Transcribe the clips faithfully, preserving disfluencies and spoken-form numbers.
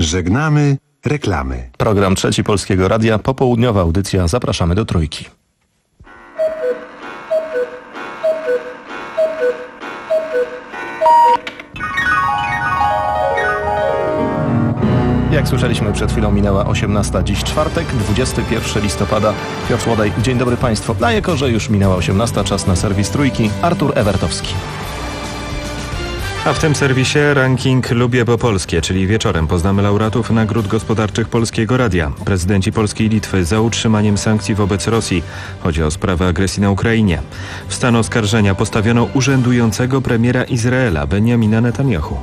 Żegnamy reklamy. Program Trzeci Polskiego Radia, popołudniowa audycja. Zapraszamy do Trójki. Jak słyszeliśmy przed chwilą, minęła osiemnasta. Dziś czwartek, dwudziestego pierwszego listopada. Piotr Łodaj, dzień dobry Państwu. A jako, że już minęła osiemnasta, czas na serwis Trójki. Artur Ewertowski. A w tym serwisie ranking Lubię Bo Polskie, czyli wieczorem poznamy laureatów nagród gospodarczych Polskiego Radia. Prezydenci Polski i Litwy za utrzymaniem sankcji wobec Rosji. Chodzi o sprawę agresji na Ukrainie. W stan oskarżenia postawiono urzędującego premiera Izraela Benjamina Netanyahu.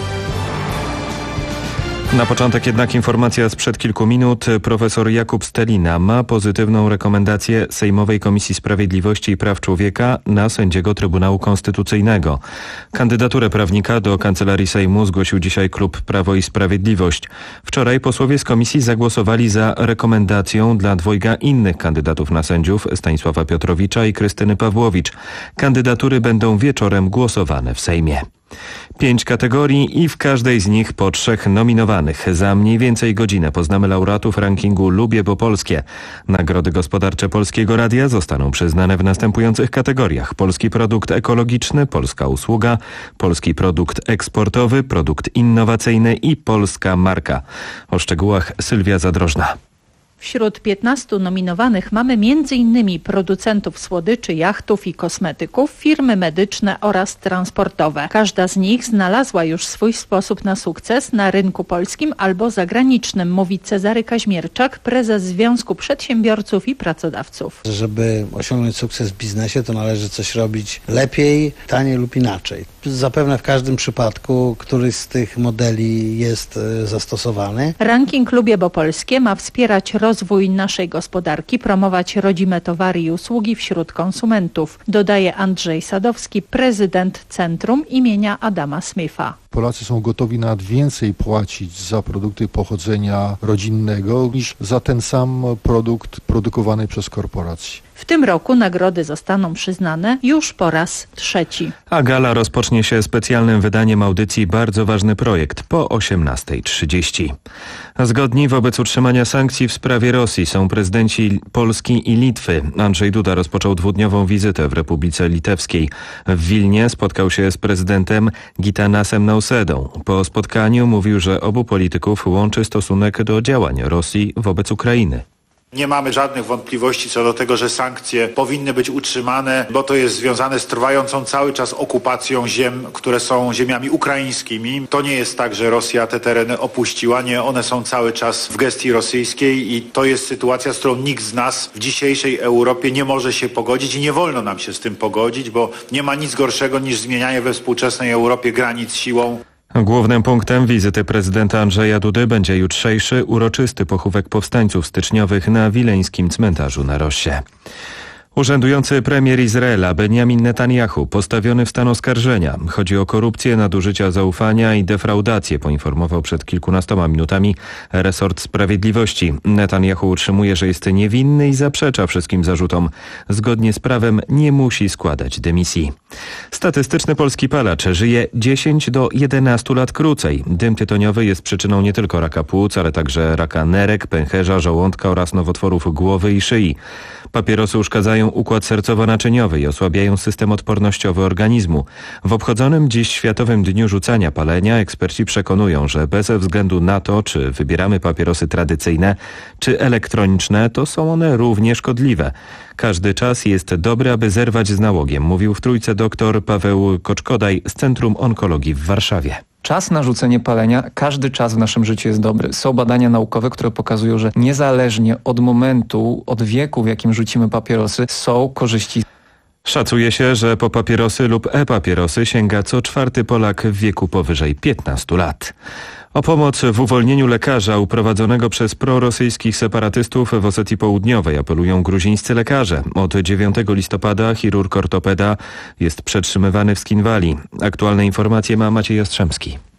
Na początek jednak informacja sprzed kilku minut. Profesor Jakub Stelina ma pozytywną rekomendację Sejmowej Komisji Sprawiedliwości i Praw Człowieka na sędziego Trybunału Konstytucyjnego. Kandydaturę prawnika do Kancelarii Sejmu zgłosił dzisiaj klub Prawo i Sprawiedliwość. Wczoraj posłowie z komisji zagłosowali za rekomendacją dla dwojga innych kandydatów na sędziów, Stanisława Piotrowicza i Krystyny Pawłowicz. Kandydatury będą wieczorem głosowane w Sejmie. Pięć kategorii i w każdej z nich po trzech nominowanych. Za mniej więcej godzinę poznamy laureatów rankingu Lubię Bo Polskie. Nagrody gospodarcze Polskiego Radia zostaną przyznane w następujących kategoriach: polski produkt ekologiczny, polska usługa, polski produkt eksportowy, produkt innowacyjny i polska marka. O szczegółach Sylwia Zadrożna. Wśród piętnastu nominowanych mamy między innymi producentów słodyczy, jachtów i kosmetyków, firmy medyczne oraz transportowe. Każda z nich znalazła już swój sposób na sukces na rynku polskim albo zagranicznym, mówi Cezary Kaźmierczak, prezes Związku Przedsiębiorców i Pracodawców. Żeby osiągnąć sukces w biznesie, to należy coś robić lepiej, taniej lub inaczej. Zapewne w każdym przypadku któryś z tych modeli jest zastosowany. Ranking Lubię Bo Polskie ma wspierać rozwój naszej gospodarki, promować rodzime towary i usługi wśród konsumentów, dodaje Andrzej Sadowski, prezydent Centrum imienia Adama Smitha. Polacy są gotowi nawet więcej płacić za produkty pochodzenia rodzinnego niż za ten sam produkt produkowany przez korporacje. W tym roku nagrody zostaną przyznane już po raz trzeci. A gala rozpocznie się specjalnym wydaniem audycji Bardzo ważny projekt po osiemnasta trzydzieści. Zgodni wobec utrzymania sankcji w sprawie Rosji są prezydenci Polski i Litwy. Andrzej Duda rozpoczął dwudniową wizytę w Republice Litewskiej. W Wilnie spotkał się z prezydentem Gitanasem Nausedą. Po spotkaniu mówił, że obu polityków łączy stosunek do działań Rosji wobec Ukrainy. Nie mamy żadnych wątpliwości co do tego, że sankcje powinny być utrzymane, bo to jest związane z trwającą cały czas okupacją ziem, które są ziemiami ukraińskimi. To nie jest tak, że Rosja te tereny opuściła, nie, one są cały czas w gestii rosyjskiej i to jest sytuacja, z którą nikt z nas w dzisiejszej Europie nie może się pogodzić i nie wolno nam się z tym pogodzić, bo nie ma nic gorszego niż zmienianie we współczesnej Europie granic siłą. Głównym punktem wizyty prezydenta Andrzeja Dudy będzie jutrzejszy uroczysty pochówek powstańców styczniowych na wileńskim cmentarzu na Rossie. Urzędujący premier Izraela Benjamin Netanyahu postawiony w stan oskarżenia. Chodzi o korupcję, nadużycia zaufania i defraudację, poinformował przed kilkunastoma minutami resort sprawiedliwości. Netanyahu utrzymuje, że jest niewinny i zaprzecza wszystkim zarzutom. Zgodnie z prawem nie musi składać dymisji. Statystyczny polski palacz żyje dziesięć do jedenastu lat krócej. Dym tytoniowy jest przyczyną nie tylko raka płuc, ale także raka nerek, pęcherza, żołądka oraz nowotworów głowy i szyi. Papierosy uszkadzają układ sercowo-naczyniowy i osłabiają system odpornościowy organizmu. W obchodzonym dziś Światowym Dniu Rzucania Palenia eksperci przekonują, że bez względu na to, czy wybieramy papierosy tradycyjne, czy elektroniczne, to są one równie szkodliwe. Każdy czas jest dobry, aby zerwać z nałogiem, mówił w Trójce dr Paweł Koczkodaj z Centrum Onkologii w Warszawie. Czas na rzucenie palenia, każdy czas w naszym życiu jest dobry. Są badania naukowe, które pokazują, że niezależnie od momentu, od wieku, w jakim rzucimy papierosy, są korzyści. Szacuje się, że po papierosy lub e-papierosy sięga co czwarty Polak w wieku powyżej piętnastu lat. O pomoc w uwolnieniu lekarza uprowadzonego przez prorosyjskich separatystów w Osetii Południowej apelują gruzińscy lekarze. Od dziewiątego listopada chirurg ortopeda jest przetrzymywany w Skinwali. Aktualne informacje ma Maciej Jastrzębski.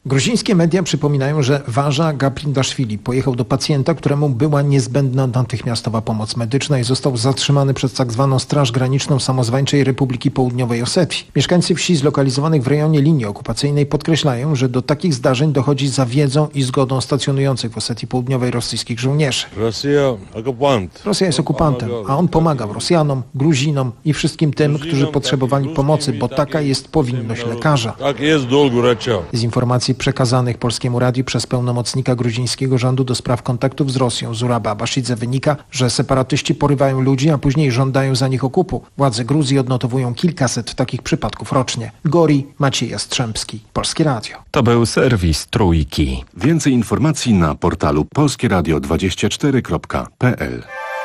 Gruzińskie media przypominają, że Vaja Gaprindashvili pojechał do pacjenta, któremu była niezbędna natychmiastowa pomoc medyczna i został zatrzymany przez tzw. Straż Graniczną Samozwańczej Republiki Południowej Osetii. Mieszkańcy wsi zlokalizowanych w rejonie linii okupacyjnej podkreślają, że do takich zdarzeń dochodzi za wiedzą i zgodą stacjonujących w Osetii Południowej rosyjskich żołnierzy. Rosja jest okupantem, a on pomagał Rosjanom, Gruzinom i wszystkim tym, którzy potrzebowali pomocy, bo taka jest powinność lekarza. Z informacji przekazanych Polskiemu Radiu przez pełnomocnika gruzińskiego rządu do spraw kontaktów z Rosją Zuraba Abashidze wynika, że separatyści porywają ludzi, a później żądają za nich okupu. Władze Gruzji odnotowują kilkaset takich przypadków rocznie. Gori Maciej Jastrzębski, Polskie Radio. To był serwis Trójki. Więcej informacji na portalu polskie radio dwadzieścia cztery kropka p l.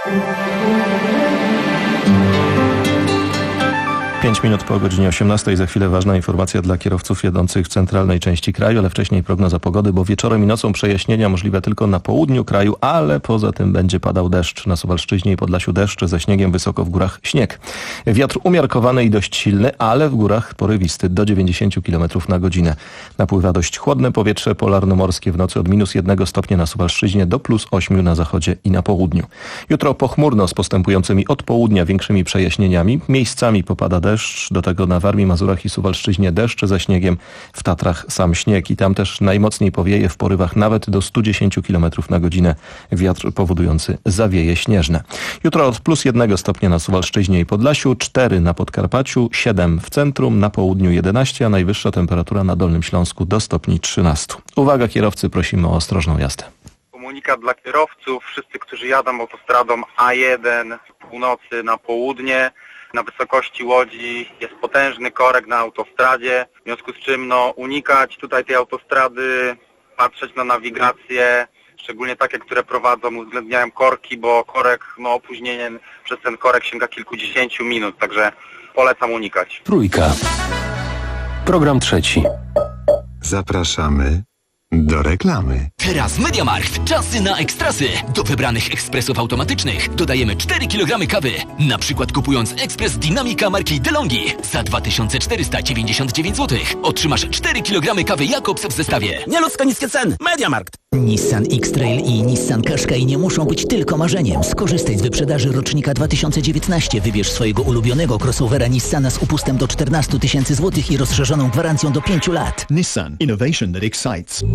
Pięć minut po godzinie osiemnastej. Za chwilę ważna informacja dla kierowców jadących w centralnej części kraju, ale wcześniej prognoza pogody, bo wieczorem i nocą przejaśnienia możliwe tylko na południu kraju, ale poza tym będzie padał deszcz. Na Suwalszczyźnie i Podlasiu deszcz, ze śniegiem, wysoko w górach śnieg. Wiatr umiarkowany i dość silny, ale w górach porywisty do dziewięćdziesiąt kilometrów na godzinę. Napływa dość chłodne powietrze polarnomorskie w nocy od minus jednego stopnia na Suwalszczyźnie do plus ośmiu na zachodzie i na południu. Jutro pochmurno z postępującymi od południa większymi przejaśnieniami. Miejscami popada deszcz. Do tego na Warmii, Mazurach i Suwalszczyźnie deszcz ze śniegiem, w Tatrach sam śnieg i tam też najmocniej powieje w porywach nawet do stu dziesięciu kilometrów na godzinę wiatr powodujący zawieje śnieżne. Jutro od plus jednego stopnia na Suwalszczyźnie i Podlasiu, cztery na Podkarpaciu, siedem w centrum, na południu jedenaście, a najwyższa temperatura na Dolnym Śląsku do stopni trzynastu. Uwaga kierowcy, prosimy o ostrożną jazdę. Komunikat dla kierowców, wszyscy, którzy jadą autostradą A jeden z północy na południe. Na wysokości Łodzi jest potężny korek na autostradzie, w związku z czym no, unikać tutaj tej autostrady, patrzeć na nawigację, szczególnie takie, które prowadzą, uwzględniają korki, bo korek, no opóźnienie przez ten korek sięga kilkudziesięciu minut, także polecam unikać. Trójka. Program trzeci. Zapraszamy do reklamy. Teraz MediaMarkt. Czasy na ekstrasy. Do wybranych ekspresów automatycznych dodajemy cztery kilogramy kawy. Na przykład kupując ekspres Dynamika marki DeLonghi za dwa tysiące czterysta dziewięćdziesiąt dziewięć złotych otrzymasz cztery kilogramy kawy Jakobs w zestawie. Nieludzko niskie ceny. MediaMarkt. Nissan X-Trail i Nissan Qashqai nie muszą być tylko marzeniem. Skorzystaj z wyprzedaży rocznika dwa tysiące dziewiętnaście. Wybierz swojego ulubionego crossovera Nissana z upustem do czternastu tysięcy złotych i rozszerzoną gwarancją do pięciu lat. Nissan. Innovation that excites.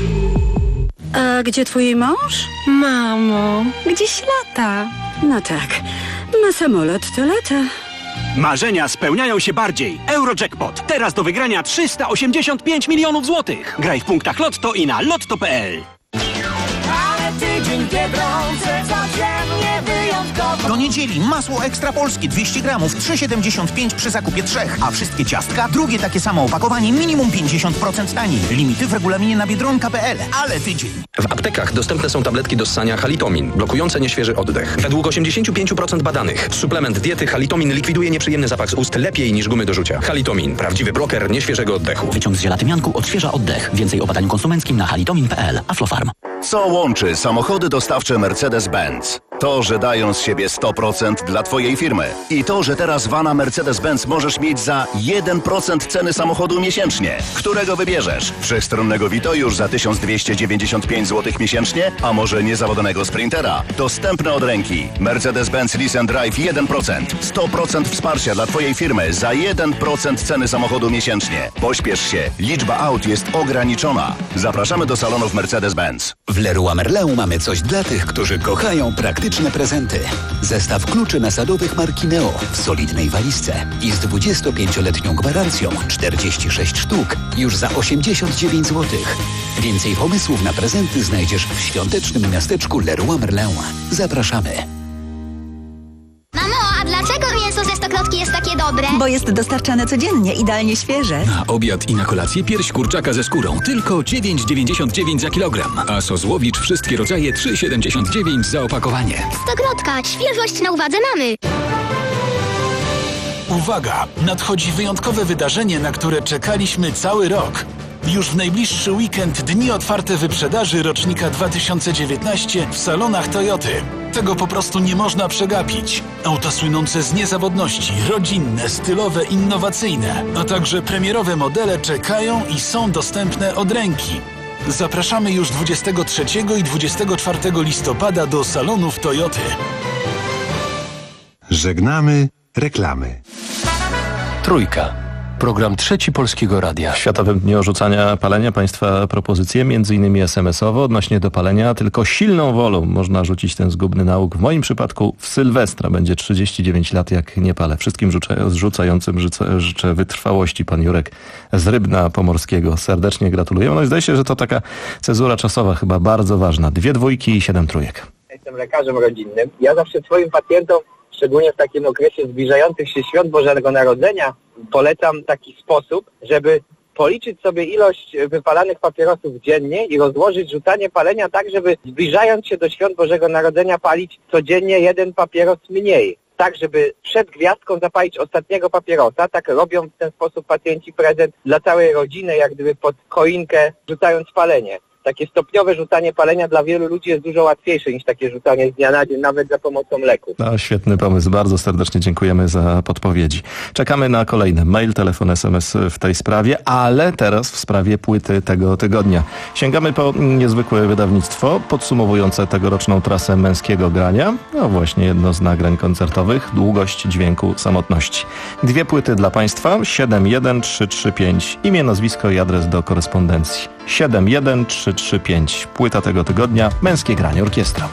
A gdzie twój mąż? Mamo, gdzieś lata. No tak, na samolot to lata. Marzenia spełniają się bardziej. Eurojackpot. Teraz do wygrania trzysta osiemdziesiąt pięć milionów złotych. Graj w punktach Lotto i na lotto kropka p l. Ale tydzień Biedronce codziennie wyjątkowo. Do niedzieli masło Ekstra Polskie dwieście gramów, trzy siedemdziesiąt pięć przy zakupie trzech, a wszystkie ciastka, drugie takie samo opakowanie, minimum pięćdziesiąt procent taniej. Limity w regulaminie na biedronka kropka p l. Ale tydzień. W aptekach dostępne są tabletki do ssania Halitomin, blokujące nieświeży oddech. Według osiemdziesiąt pięć procent badanych suplement diety Halitomin likwiduje nieprzyjemny zapach z ust lepiej niż gumy do rzucia. Halitomin, prawdziwy bloker nieświeżego oddechu. Wyciąg z żelatymianku odświeża oddech. Więcej o badaniu konsumenckim na halitomin kropka p l. Aflofarm. Co łączy samochody dostawcze Mercedes-Benz? To, że dają z siebie sto procent dla Twojej firmy. I to, że teraz vana Mercedes-Benz możesz mieć za jeden procent ceny samochodu miesięcznie. Którego wybierzesz? Wszechstronnego Vito już za tysiąc dwieście dziewięćdziesiąt pięć złotych miesięcznie? A może niezawodnego Sprintera? Dostępne od ręki. Mercedes-Benz Lease and Drive jeden procent. sto procent wsparcia dla Twojej firmy za jeden procent ceny samochodu miesięcznie. Pośpiesz się. Liczba aut jest ograniczona. Zapraszamy do salonów Mercedes-Benz. W Leroy Merlin mamy coś dla tych, którzy kochają praktyczne prezenty. Zestaw kluczy nasadowych marki Neo w solidnej walizce i z dwudziestopięcioletnią gwarancją czterdzieści sześć sztuk już za osiemdziesiąt dziewięć złotych. Więcej pomysłów na prezenty znajdziesz w świątecznym miasteczku Leroy Merlin. Zapraszamy. Mamo, a dlaczego mięso ze stokrotki jest takie dobre? Bo jest dostarczane codziennie, idealnie świeże. Na obiad i na kolację pierś kurczaka ze skórą. Tylko dziewięć dziewięćdziesiąt dziewięć za kilogram. A sos Łowicz wszystkie rodzaje trzy siedemdziesiąt dziewięć za opakowanie. Stokrotka, świeżość na uwadze mamy. Uwaga! Nadchodzi wyjątkowe wydarzenie, na które czekaliśmy cały rok. Już w najbliższy weekend dni otwarte wyprzedaży rocznika dwa tysiące dziewiętnaście w salonach Toyoty. Tego po prostu nie można przegapić. Auta słynące z niezawodności, rodzinne, stylowe, innowacyjne, a także premierowe modele czekają i są dostępne od ręki. Zapraszamy już dwudziestego trzeciego i dwudziestego czwartego listopada do salonów Toyoty. Żegnamy reklamy. Trójka. Program Trzeci Polskiego Radia. W Światowym Dniu Rzucania Palenia Państwa propozycje, między innymi es em esowo, odnośnie do palenia. Tylko silną wolą można rzucić ten zgubny nauk. W moim przypadku w Sylwestra będzie trzydzieści dziewięć lat, jak nie palę. Wszystkim rzuca- rzucającym życzę, życzę wytrwałości. Pan Jurek z Rybna Pomorskiego. Serdecznie gratuluję. No i zdaje się, że to taka cezura czasowa chyba bardzo ważna. Dwie dwójki i siedem trójek. Jestem lekarzem rodzinnym. Ja zawsze swoim pacjentom, szczególnie w takim okresie zbliżających się świąt Bożego Narodzenia, polecam taki sposób, żeby policzyć sobie ilość wypalanych papierosów dziennie i rozłożyć rzucanie palenia tak, żeby zbliżając się do świąt Bożego Narodzenia palić codziennie jeden papieros mniej. Tak, żeby przed gwiazdką zapalić ostatniego papierosa. Tak robią w ten sposób pacjenci prezent dla całej rodziny, jak gdyby pod choinkę rzucając palenie. Takie stopniowe rzucanie palenia dla wielu ludzi jest dużo łatwiejsze niż takie rzucanie z dnia na dzień, nawet za pomocą leków. No, świetny pomysł. Bardzo serdecznie dziękujemy za podpowiedzi. Czekamy na kolejne mail, telefon, es em es w tej sprawie, ale teraz w sprawie płyty tego tygodnia. Sięgamy po niezwykłe wydawnictwo podsumowujące tegoroczną trasę męskiego grania. No właśnie jedno z nagrań koncertowych, Długość dźwięku samotności. Dwie płyty dla Państwa, siedem jeden trzy trzy pięć, imię, nazwisko i adres do korespondencji. siedem jeden trzy trzy pięć. Płyta tego tygodnia, Męskie Granie Orkiestra.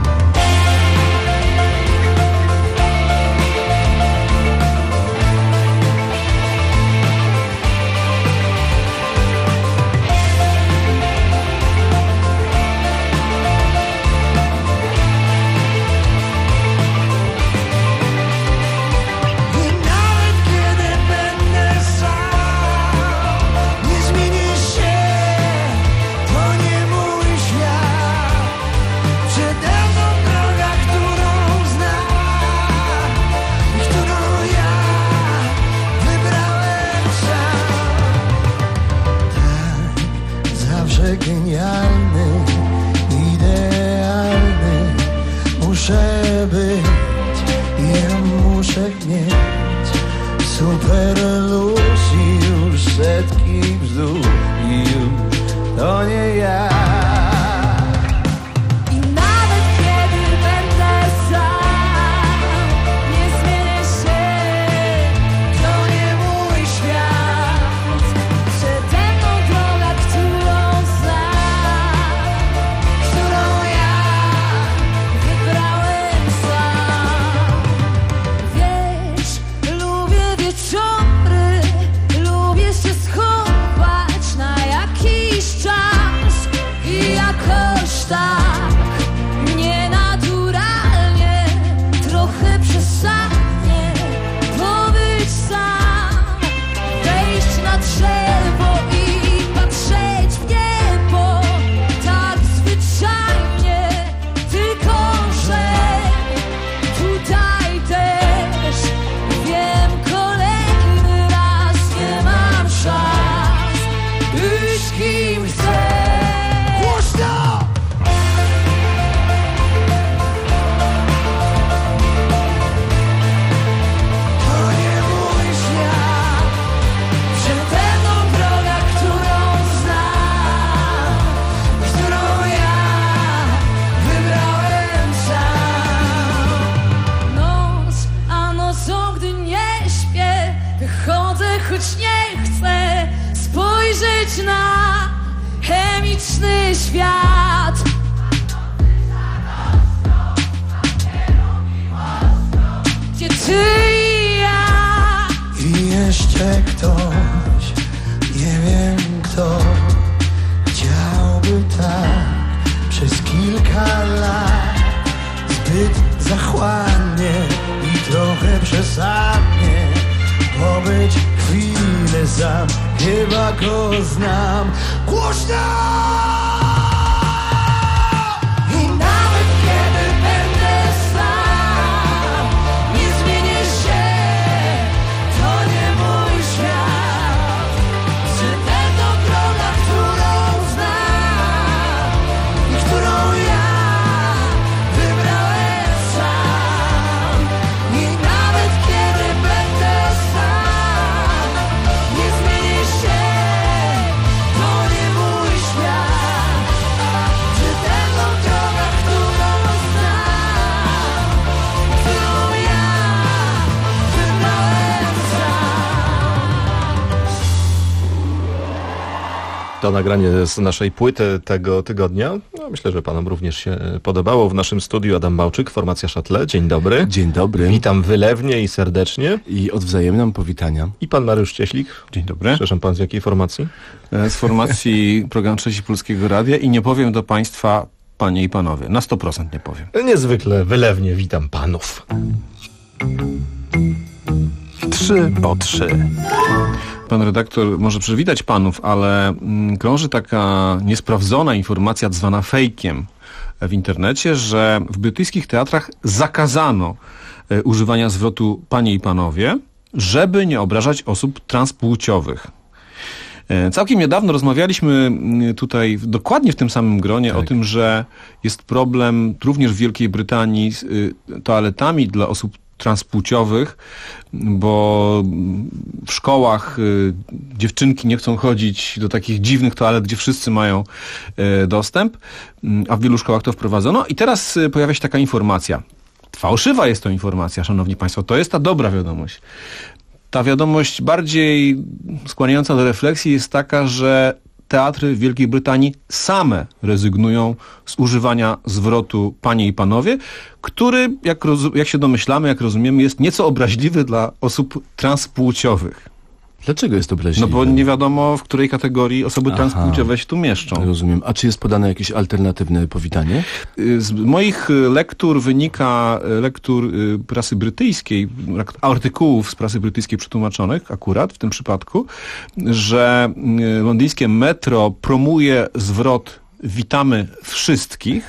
Genialny, idealny muszę być, ja muszę mieć super luz i już setki bzdur i już to nie ja. Świat. Gdzie ty i ja i jeszcze ktoś, nie wiem kto, chciałby tak przez kilka lat, zbyt zachłannie i trochę przesadnie pobyć chwilę sam, chyba go znam. Głośno! Droga, To nagranie z naszej płyty tego tygodnia. No, myślę, że panom również się podobało. W naszym studiu Adam Bałczyk, formacja Szattle. Dzień dobry. Dzień dobry. Witam wylewnie i serdecznie. I odwzajemniam powitania. I pan Mariusz Cieślik. Dzień dobry. Przepraszam, pan z jakiej formacji? Z formacji Program Trzeci Polskiego Radia i nie powiem do państwa panie i panowie. Na sto procent nie powiem. Niezwykle wylewnie witam panów. Trzy po trzy. Pan redaktor może przywitać panów, ale mm, krąży taka niesprawdzona informacja zwana fejkiem w internecie, że w brytyjskich teatrach zakazano e, używania zwrotu panie i panowie, żeby nie obrażać osób transpłciowych. E, całkiem niedawno rozmawialiśmy tutaj dokładnie w tym samym gronie tak. o tym, że jest problem również w Wielkiej Brytanii z y, toaletami dla osób transpłciowych, bo w szkołach y, dziewczynki nie chcą chodzić do takich dziwnych toalet, gdzie wszyscy mają y, dostęp, y, a w wielu szkołach to wprowadzono. I teraz y, pojawia się taka informacja. Fałszywa jest to informacja, szanowni państwo. To jest ta dobra wiadomość. Ta wiadomość bardziej skłaniająca do refleksji jest taka, że teatry w Wielkiej Brytanii same rezygnują z używania zwrotu panie i panowie, który, jak, jak się domyślamy, jak rozumiemy, jest nieco obraźliwy dla osób transpłciowych. Dlaczego jest obraźliwy? No bo nie wiadomo, w której kategorii osoby Aha, transpłciowe się tu mieszczą. Rozumiem. A czy jest podane jakieś alternatywne powitanie? Z moich lektur wynika, lektur prasy brytyjskiej, artykułów z prasy brytyjskiej przetłumaczonych akurat w tym przypadku, że londyńskie metro promuje zwrot witamy wszystkich.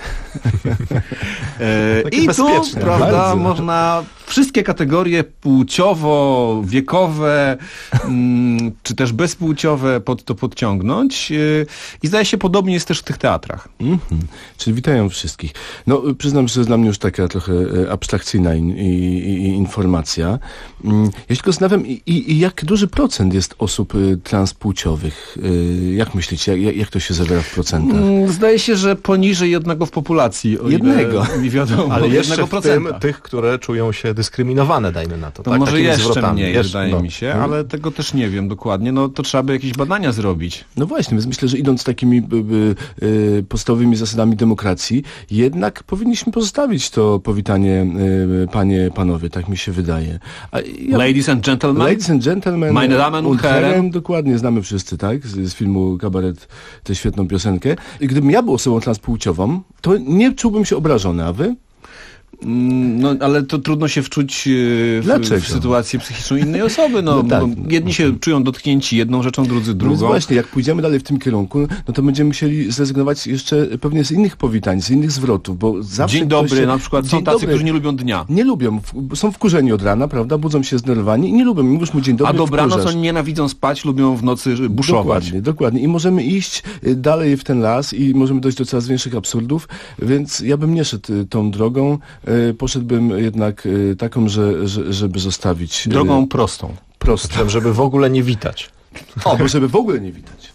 e, I tu, prawda, bardzo. Można wszystkie kategorie płciowo, wiekowe, mm, czy też bezpłciowe pod to podciągnąć. E, I zdaje się, podobnie jest też w tych teatrach. Mm-hmm. Czyli witają wszystkich. No, przyznam, że to jest dla mnie już taka trochę abstrakcyjna in, i, i, informacja. Mm, ja się tylko zastanawiam, i, i jak duży procent jest osób transpłciowych? E, jak myślicie, jak, jak to się zawiera w procentach? Zdaje się, że poniżej jednego w populacji. O jednego. Ile mi wiadomo. Ale jeszcze w tym tych, które czują się dyskryminowane, dajmy na to. To tak, może jeszcze zwrotami. mniej, jeszcze, wydaje no. mi się, ale tego też nie wiem dokładnie. No to trzeba by jakieś badania zrobić. No właśnie, więc myślę, że idąc takimi by, by, y, podstawowymi zasadami demokracji, jednak powinniśmy pozostawić to powitanie y, panie, panowie, tak mi się wydaje. A ja, Ladies and gentlemen. Ladies and gentlemen. Meine Damen und Herren. Dokładnie, znamy wszyscy, tak? Z, z filmu Kabaret tę świetną piosenkę. I gdybym ja był osobą transpłciową, to nie czułbym się obrażony, a wy? No, ale to trudno się wczuć w, w sytuację psychiczną innej osoby. No, no tak. Jedni się czują dotknięci jedną rzeczą, drudzy drugą. No właśnie, jak pójdziemy dalej w tym kierunku, no to będziemy musieli zrezygnować jeszcze pewnie z innych powitań, z innych zwrotów, bo zawsze... Dzień dobry, się... na przykład dzień są tacy, dobry. którzy nie lubią dnia. Nie lubią, są wkurzeni od rana, prawda, budzą się zdenerwowani i nie lubią, mówisz mu dzień dobry, a dobranoc wkurzasz. oni nienawidzą spać, lubią w nocy buszować. Dokładnie, dokładnie. I możemy iść dalej w ten las i możemy dojść do coraz większych absurdów, więc ja bym nie szedł tą drogą, poszedłbym jednak y, taką, że, że, żeby zostawić... Drogą y, prostą. Prostą. Żeby w ogóle nie witać. O, bo żeby w ogóle nie witać.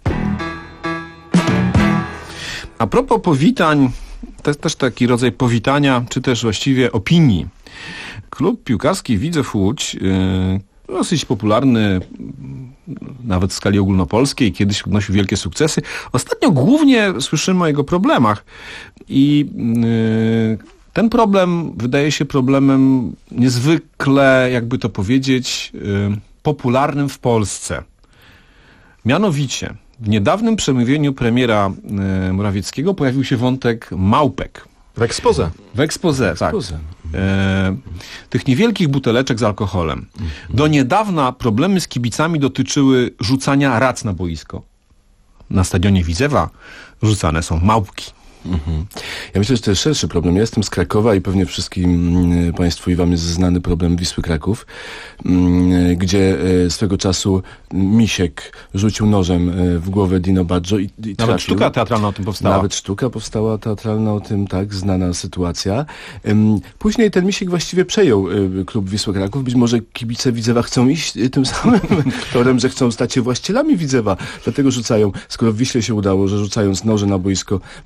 A propos powitań, to jest też taki rodzaj powitania, czy też właściwie opinii. Klub piłkarski Widzew Łódź, y, dosyć popularny nawet w skali ogólnopolskiej, kiedyś odnosił wielkie sukcesy. Ostatnio głównie słyszymy o jego problemach i... Y, Ten problem wydaje się problemem niezwykle, jakby to powiedzieć, yy, popularnym w Polsce. Mianowicie, w niedawnym przemówieniu premiera yy, Morawieckiego pojawił się wątek małpek. W exposé. W exposé, tak. Yy, tych niewielkich buteleczek z alkoholem. Do niedawna problemy z kibicami dotyczyły rzucania rac na boisko. Na stadionie Widzewa rzucane są małpki. Mhm. Ja myślę, że to jest szerszy problem. Ja jestem z Krakowa i pewnie wszystkim Państwu i Wam jest znany problem Wisły Kraków, gdzie swego czasu Misiek rzucił nożem w głowę Dino Baggio i, i Nawet trafił. sztuka teatralna o tym powstała. Nawet sztuka powstała teatralna o tym, tak, znana sytuacja. Później ten Misiek właściwie przejął klub Wisły Kraków. Być może kibice Widzewa chcą iść tym samym torem, że chcą stać się właścicielami Widzewa. Dlatego rzucają, skoro w Wiśle się udało, że rzucając noże na boisko, później właściwie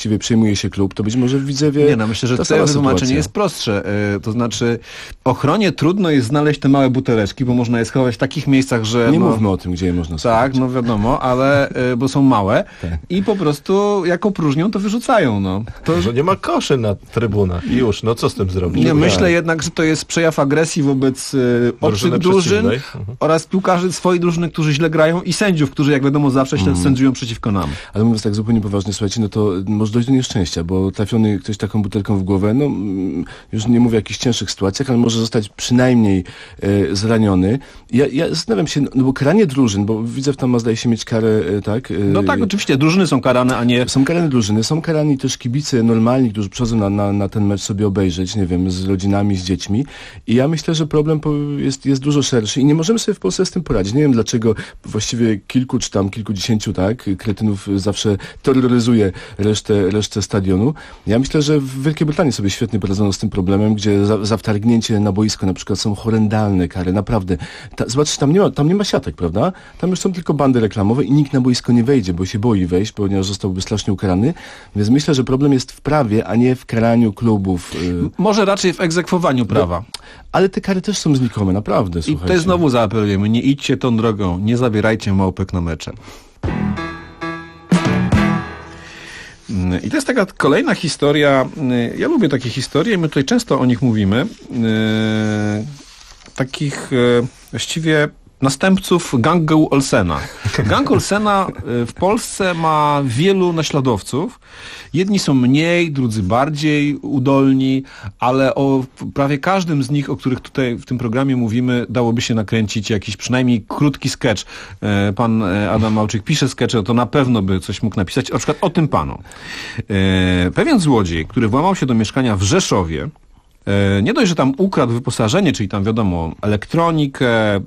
właściwie przejmuje się klub, to być może w Widzewie... Nie no, myślę, że to to wytłumaczenie jest prostsze. Yy, to znaczy ochronie trudno jest znaleźć te małe buteleczki, bo można je schować w takich miejscach, że... Nie no, mówmy o tym, gdzie je można schować. Tak, no wiadomo, ale yy, bo są małe tak. i po prostu jako próżnią to wyrzucają. No. To... Że nie ma koszy na trybunach i już, no co z tym zrobić? Nie, myślę jednak, że to jest przejaw agresji wobec yy, obcych drużyn mhm. oraz piłkarzy swojej drużyny, którzy źle grają i sędziów, którzy jak wiadomo zawsze się mm. sędziują przeciwko nam. Ale mówiąc tak zupełnie poważnie, słuchajcie, no to może dojść do nieszczęścia, bo trafiony ktoś taką butelką w głowę, no już nie mówię o jakichś cięższych sytuacjach, ale może zostać przynajmniej e, zraniony. Ja, ja zastanawiam się, no bo karanie drużyn, bo Widzew tam ma zdaje się mieć karę, e, tak? E, no tak, oczywiście, drużyny są karane, a nie... Są karane drużyny, są karani też kibice normalni, którzy przychodzą na, na, na ten mecz sobie obejrzeć, nie wiem, z rodzinami, z dziećmi i ja myślę, że problem jest, jest dużo szerszy i nie możemy sobie w Polsce z tym poradzić. Nie wiem, dlaczego właściwie kilku czy tam kilkudziesięciu, tak, kretynów zawsze terroryzuje resztę, resztę stadionu. Ja myślę, że w Wielkiej Brytanii sobie świetnie poradzono z tym problemem, gdzie za, za wtargnięcie na boisko na przykład są horrendalne kary, naprawdę. Ta, zobaczcie, tam nie ma, tam nie ma siatek, prawda? Tam już są tylko bandy reklamowe i nikt na boisko nie wejdzie, bo się boi wejść, ponieważ zostałby strasznie ukarany. Więc myślę, że problem jest w prawie, a nie w karaniu klubów. Może raczej w egzekwowaniu prawa. No, ale te kary też są znikome, naprawdę, słuchajcie. I tutaj znowu zaapelujemy, nie idźcie tą drogą, nie zabierajcie małpek na mecze. I to jest taka kolejna historia, ja lubię takie historie, my tutaj często o nich mówimy, takich właściwie następców gangu Olsena. Gang Olsena w Polsce ma wielu naśladowców. Jedni są mniej, drudzy bardziej udolni, ale o prawie każdym z nich, o których tutaj w tym programie mówimy, dałoby się nakręcić jakiś przynajmniej krótki sketch. Pan Adam Małczyk pisze skecze, to na pewno by coś mógł napisać, na przykład o tym panu. Pewien złodziej, który włamał się do mieszkania w Rzeszowie, nie dość, że tam ukradł wyposażenie, czyli tam wiadomo elektronikę,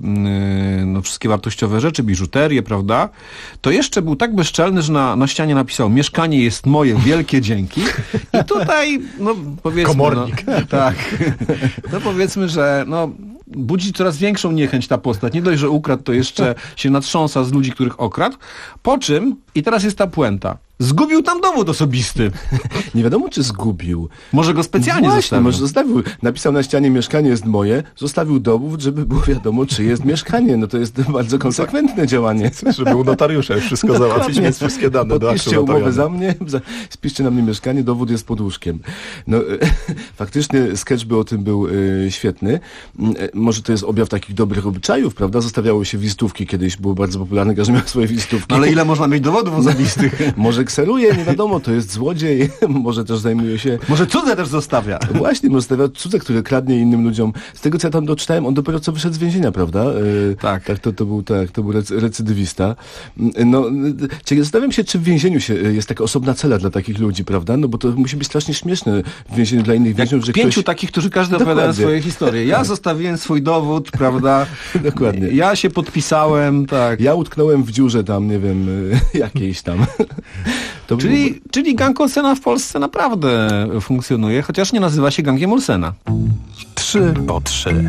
no wszystkie wartościowe rzeczy, biżuterię, prawda, to jeszcze był tak bezczelny, że na, na ścianie napisał: mieszkanie jest moje, wielkie dzięki. I tutaj, no powiedzmy... Komornik. No, tak. No powiedzmy, że no budzi coraz większą niechęć ta postać. Nie dość, że ukradł, to jeszcze się natrząsa z ludzi, których okradł. Po czym, i teraz jest ta puenta, zgubił tam dowód osobisty. Nie wiadomo, czy zgubił. Może go specjalnie Właśnie, zostawił. Może zostawił. Napisał na ścianie: mieszkanie jest moje, zostawił dowód, żeby było wiadomo, czy jest mieszkanie. No to jest bardzo konsekwentne działanie. Żeby u notariusza wszystko załatwić, mieć wszystkie dane do aktu Podpiszcie umowę notarialnej. za mnie, za, spiszcie na mnie mieszkanie, dowód jest pod łóżkiem. No faktycznie sketch by o tym był y, świetny. Y, może to jest objaw takich dobrych obyczajów, prawda? Zostawiało się wizytówki, kiedyś było bardzo popularne, każdy miał swoje wizytówki. No, ale ile można mieć dowodów osobistych? Może kseruje, nie wiadomo, to jest złodziej, może też zajmuje się... Może cudze też zostawia. Właśnie, może zostawia cudze, które kradnie innym ludziom. Z tego, co ja tam doczytałem, on dopiero co wyszedł z więzienia, prawda? Yy, tak. Tak, to, to był, tak, to był recy- recydywista. No, czy, zastanawiam się, czy w więzieniu się, jest taka osobna cela dla takich ludzi, prawda? No bo to musi być strasznie śmieszne w więzieniu dla innych więźniów, że pięciu ktoś... takich, którzy każdy opowiadają swoje historie. Ja zostawiłem swój dowód, prawda? Dokładnie. Ja się podpisałem, tak. Ja utknąłem w dziurze tam, nie wiem, jakiejś tam. To czyli, był... czyli gang Olsena w Polsce naprawdę funkcjonuje, chociaż nie nazywa się gangiem Olsena. Trzy po trzy.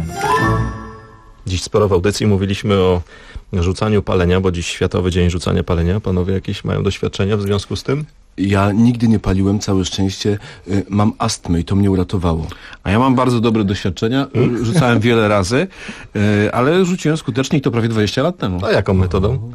Dziś sporo w audycji mówiliśmy o rzucaniu palenia, bo dziś Światowy Dzień Rzucania Palenia. Panowie jakieś mają doświadczenia w związku z tym? Ja nigdy nie paliłem, całe szczęście. Y, mam astmę i to mnie uratowało. A ja mam bardzo dobre doświadczenia. Rzucałem wiele razy, y, ale rzuciłem skutecznie i to prawie dwadzieścia lat temu. A jaką metodą?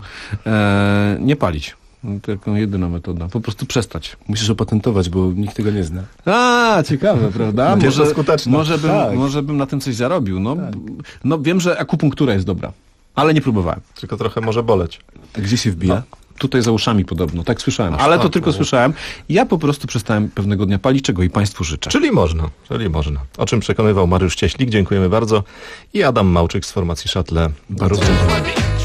E, nie palić. To jako jedyna metoda. Po prostu przestać. Musisz opatentować, bo nikt tego nie zna. A, ciekawe, prawda? No, może, skuteczne. może, bym, tak. może bym na tym coś zarobił. No, tak. no wiem, że akupunktura jest dobra, ale nie próbowałem. Tylko trochę może boleć. A gdzie się wbija? No, tutaj za uszami podobno, tak słyszałem. Ale to tak, tylko no. słyszałem. Ja po prostu przestałem pewnego dnia palić, czego i Państwu życzę. Czyli można, czyli można. O czym przekonywał Mariusz Cieślik, dziękujemy bardzo. I Adam Małczyk z formacji Szattle. Bardzo dziękuję.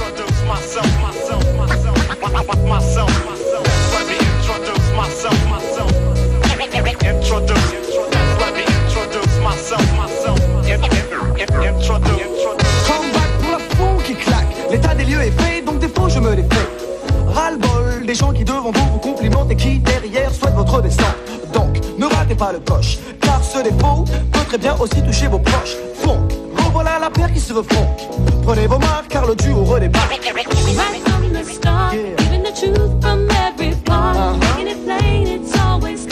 L'état des lieux est fait, donc des faux je me les fais. Ras-le-bol des gens qui devant vous vous complimentent et qui derrière souhaitent votre destin. Donc ne ratez pas le coche, car ce défaut peut très bien aussi toucher vos proches. Funk, revoilà la paire qui se veut funk. Prenez vos marques car le duo redémarre. Right from the start, giving the truth from every part, making it plain, it's always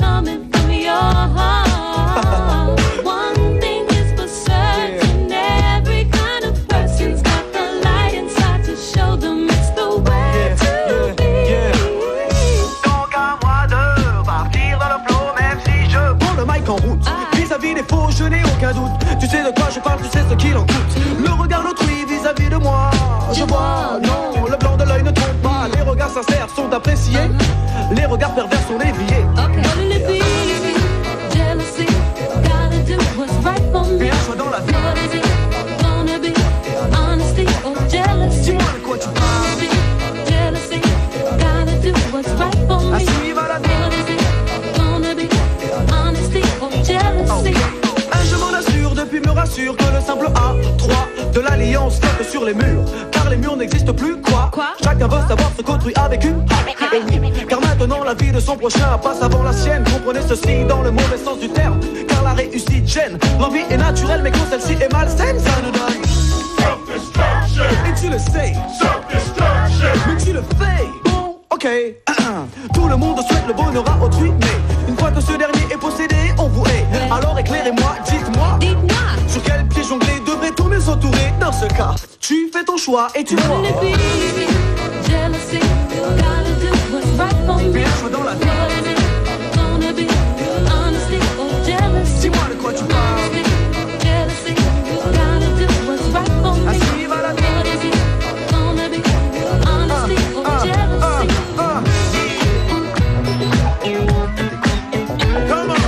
je n'ai aucun doute. Tu sais de quoi je parle, tu sais ce qu'il en coûte. Le regard d'autrui vis-à-vis de moi. Je vois, non, le blanc de l'œil ne trompe pas. Les regards sincères sont appréciés. Les regards pervers sont déviés. Okay. Jealousy, gotta do what's right for me. Et un choix dans la vie. What is it gonna be? Honesty or jealousy? Dis-moi de quoi tu parles. Jealousy, gotta do what's right for me. Ainsi va la vie. What is it gonna be? Honesty or jealousy? Okay. Un je m'en assure depuis me rassure que le simple A trois de l'alliance flotte sur les murs. Car les murs n'existent plus, quoi. Quoi? Chacun veut savoir ce qu'autrui a vécu. Et oui, car maintenant la vie de son prochain passe avant la sienne. Comprenez ceci dans le mauvais sens du terme. Car la réussite gêne. L'envie est naturelle, mais quand celle-ci est malsaine, ça nous donne self-destruction. Et tu le sais, self-destruction. Mais tu le fais. Bon, ok. Tout le monde souhaite le bonheur à autrui, mais une fois que ce dernier est possédé, on vous hait. Alors éclairez-moi, dites-moi, dites-moi, sur quel pied jongler devrait-on mieux s'entourer. Dans ce cas, tu fais ton choix et tu vois. Jealousy, gotta do what's right for me. Bien choix dans la vie. What is it gonna be? Honesty or jealousy? Dis-moi de quoi tu parles. Jealousy, gotta do what's right for me. Ainsi va la vie. What is it gonna be? Honesty uh, or uh, jealousy? Uh, uh. Come on.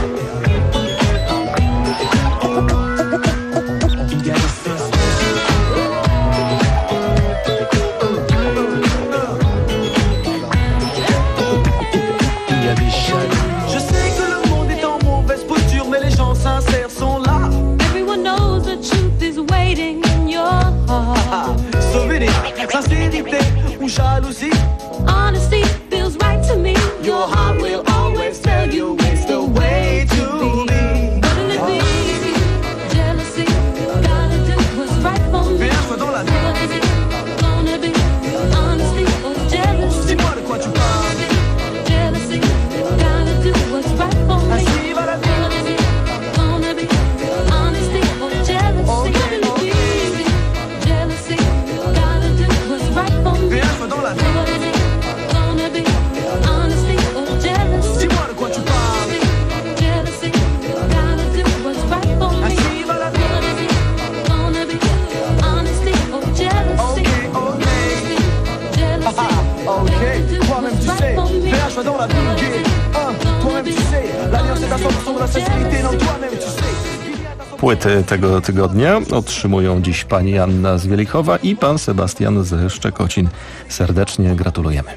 Je sais que le monde est en mauvaise posture, mais les gens sincères sont là. Everyone knows the truth is waiting in your heart. Souvenir, sincérité ou jalousie. Honesty feels right to me. Your heart will always tell you it's the way to be. What'll it be? Jealousy, gotta do what's right for me. Bien choix dans la vie. What is it gonna be? Honesty or jealousy? Dis-moi de quoi tu parles. Jealousy, gotta do what's right for me. Ainsi va la vie. What is it gonna be? Honesty or jealousy? Okay, What'll it be? Jealousy, gotta do what's right for me. Bien choix dans la vie. What is it gonna be? Honesty or jealousy? Dis-moi de quoi tu parles. Jealousy, gotta do what's right for me. Ainsi va la vie. What is it gonna be? Honesty or jealousy? Ok, ok. Jealousy, Ok, toi-même tu sais, fais un choix dans la vie. Hein, toi-même tu sais, l'alliance est à cent pour cent de la sincérité. Non, toi-même tu sais. Płyty tego tygodnia otrzymują dziś pani Anna z Wielichowa i pan Sebastian ze Szczekocin. Serdecznie gratulujemy.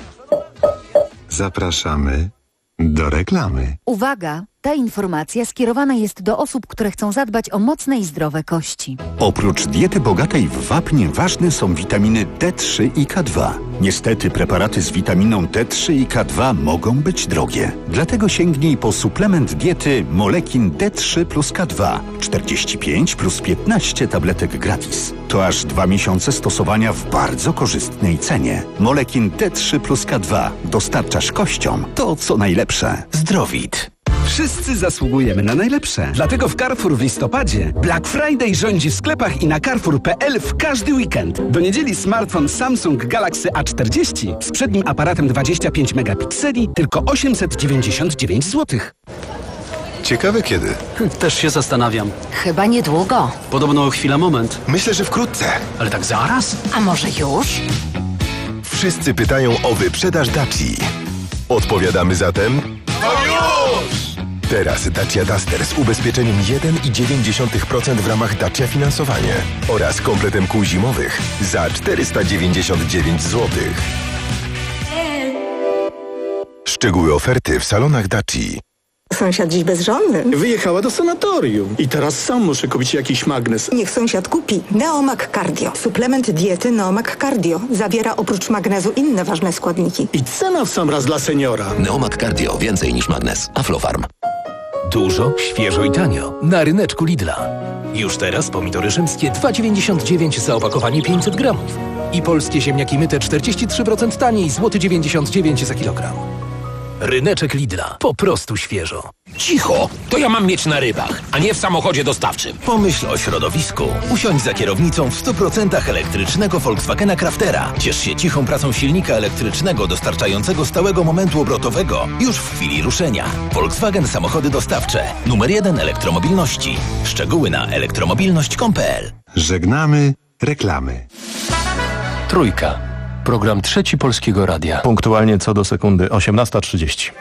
Zapraszamy do reklamy. Uwaga! Ta informacja skierowana jest do osób, które chcą zadbać o mocne i zdrowe kości. Oprócz diety bogatej w wapń ważne są witaminy D trzy i K dwa. Niestety preparaty z witaminą D trzy i K dwa mogą być drogie. Dlatego sięgnij po suplement diety Molekin D trzy plus K dwa. czterdzieści pięć plus piętnaście tabletek gratis. To aż dwa miesiące stosowania w bardzo korzystnej cenie. Molekin D trzy plus K dwa. Dostarczasz kościom to, co najlepsze. Zdrowit. Wszyscy zasługujemy na najlepsze. Dlatego w Carrefour w listopadzie Black Friday rządzi w sklepach i na carrefour kropka p l w każdy weekend. Do niedzieli smartfon Samsung Galaxy A czterdzieści z przednim aparatem dwadzieścia pięć megapikseli tylko osiemset dziewięćdziesiąt dziewięć złotych. Ciekawe kiedy. Też się zastanawiam. Chyba niedługo. Podobno chwila moment. Myślę, że wkrótce. Ale tak zaraz? A może już? Wszyscy pytają o wyprzedaż Daci. Odpowiadamy zatem... To już! Teraz Dacia Duster z ubezpieczeniem jeden i dziewięć procent w ramach Dacia Finansowanie oraz kompletem kół zimowych za czterysta dziewięćdziesiąt dziewięć złotych. Szczegóły oferty w salonach Daci. Sąsiad dziś bezżonny. Wyjechała do sanatorium i teraz sam muszę kupić jakiś magnes. Niech sąsiad kupi Neomag Cardio. Suplement diety Neomag Cardio. Zawiera oprócz magnezu inne ważne składniki. I cena w sam raz dla seniora. Neomag Cardio. Więcej niż magnes. Aflofarm. Dużo, świeżo i tanio. Na ryneczku Lidla. Już teraz pomidory rzymskie dwa dziewięćdziesiąt dziewięć za opakowanie pięćset gramów. I polskie ziemniaki myte czterdzieści trzy procent taniej, złoty dziewięćdziesiąt dziewięć za kilogram. Ryneczek Lidla. Po prostu świeżo. Cicho! To ja mam mieć na rybach, a nie w samochodzie dostawczym. Pomyśl o środowisku. Usiądź za kierownicą w stu procentach elektrycznego Volkswagena Craftera. Ciesz się cichą pracą silnika elektrycznego dostarczającego stałego momentu obrotowego już w chwili ruszenia. Volkswagen Samochody Dostawcze. Numer jeden elektromobilności. Szczegóły na elektromobilność kropka com kropka pe el. Żegnamy reklamy. Trójka. Program Trzeci Polskiego Radia. Punktualnie co do sekundy, osiemnasta trzydzieści.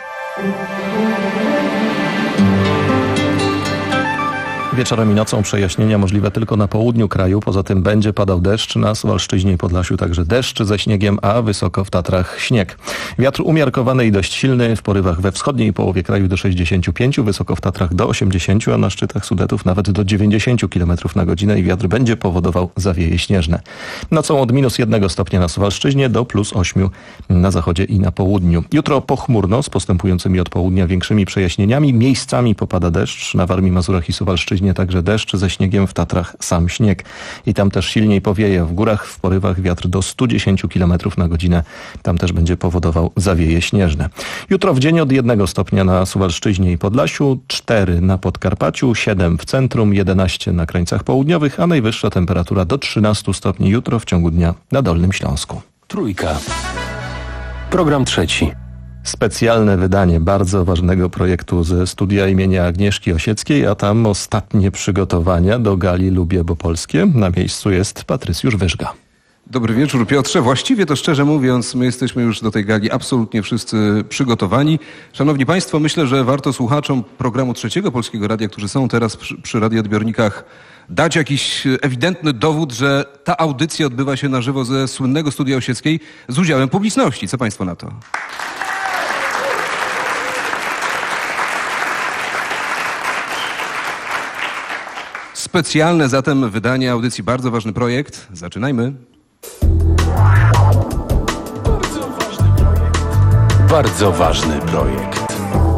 Wieczorem i nocą przejaśnienia możliwe tylko na południu kraju. Poza tym będzie padał deszcz, na Suwalszczyźnie i Podlasiu także deszcz ze śniegiem, a wysoko w Tatrach śnieg. Wiatr umiarkowany i dość silny, w porywach we wschodniej połowie kraju do sześćdziesięciu pięciu, wysoko w Tatrach do osiemdziesięciu, a na szczytach Sudetów nawet do dziewięćdziesięciu kilometrów na godzinę i wiatr będzie powodował zawieje śnieżne. Nocą od minus jednego stopnia na Suwalszczyźnie do plus ośmiu na zachodzie i na południu. Jutro pochmurno z postępującymi od południa większymi przejaśnieniami. Miejscami popada deszcz, na Warmii, Mazurach i Suwalszczyźnie także deszcz, ze śniegiem w Tatrach sam śnieg. I tam też silniej powieje. W górach w porywach wiatr do stu dziesięciu kilometrów na godzinę. Tam też będzie powodował zawieje śnieżne. Jutro w dzień od jednego stopnia na Suwalszczyźnie i Podlasiu, cztery na Podkarpaciu, siedem w centrum, jedenaście na krańcach południowych, a najwyższa temperatura do trzynastu stopni jutro w ciągu dnia na Dolnym Śląsku. Trójka. Program trzeci. Specjalne wydanie bardzo ważnego projektu ze studia imienia Agnieszki Osieckiej, a tam ostatnie przygotowania do gali Lubię, bo polskie. Na miejscu jest Patrycjusz Wyżga. Dobry wieczór, Piotrze. Właściwie to szczerze mówiąc, my jesteśmy już do tej gali absolutnie wszyscy przygotowani. Szanowni Państwo, myślę, że warto słuchaczom programu Trzeciego Polskiego Radia, którzy są teraz przy, przy radioodbiornikach, dać jakiś ewidentny dowód, że ta audycja odbywa się na żywo ze słynnego studia Osieckiej z udziałem publiczności. Co Państwo na to? Specjalne zatem wydanie audycji, bardzo ważny projekt. Zaczynajmy. Bardzo ważny projekt.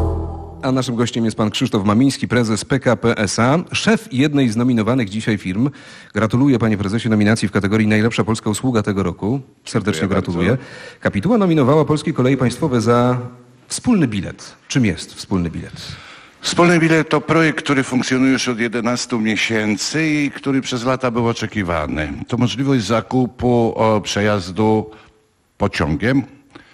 A naszym gościem jest pan Krzysztof Mamiński, prezes P K P S A, szef jednej z nominowanych dzisiaj firm. Gratuluję, panie prezesie, nominacji w kategorii Najlepsza polska usługa tego roku. Serdecznie Dziękuję gratuluję. bardzo. Kapituła nominowała Polskie Koleje Państwowe za wspólny bilet. Czym jest wspólny bilet? Wspólny bilet to projekt, który funkcjonuje już od jedenastu miesięcy i który przez lata był oczekiwany. To możliwość zakupu o, przejazdu pociągiem,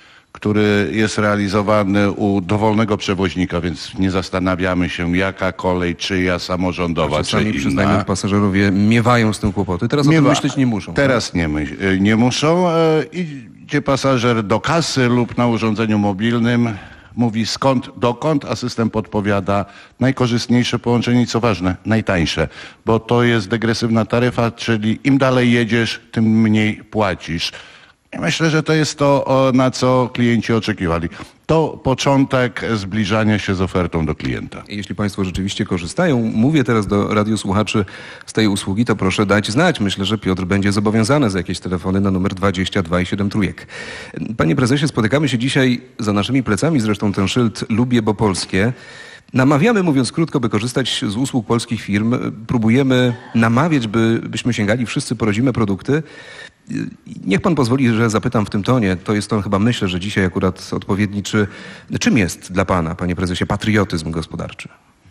który jest realizowany u dowolnego przewoźnika, więc nie zastanawiamy się, jaka kolej, czyja, samorządowa, czy Czasami, inna. przyznajmy, pasażerowie miewają z tym kłopoty. Teraz Miewa- o tym myśleć nie muszą. Teraz nie, my, nie muszą. E, Idzie pasażer do kasy lub na urządzeniu mobilnym, mówi skąd, dokąd, a system podpowiada najkorzystniejsze połączenie i co ważne, najtańsze, bo to jest degresywna taryfa, czyli im dalej jedziesz, tym mniej płacisz. I myślę, że to jest to, o, na co klienci oczekiwali. To początek zbliżania się z ofertą do klienta. Jeśli Państwo rzeczywiście korzystają, mówię teraz do radiosłuchaczy z tej usługi, to proszę dać znać. Myślę, że Piotr będzie zobowiązany za jakieś telefony na numer dwadzieścia dwa i siedem trójek. Panie prezesie, spotykamy się dzisiaj za naszymi plecami, zresztą ten szyld Lubię, bo polskie. Namawiamy, mówiąc krótko, by korzystać z usług polskich firm. Próbujemy namawiać, by, byśmy sięgali wszyscy po rodzime produkty. Niech pan pozwoli, że zapytam w tym tonie, to jest ton chyba, myślę, że dzisiaj akurat odpowiedni, czy, czym jest dla pana, panie prezesie, patriotyzm gospodarczy?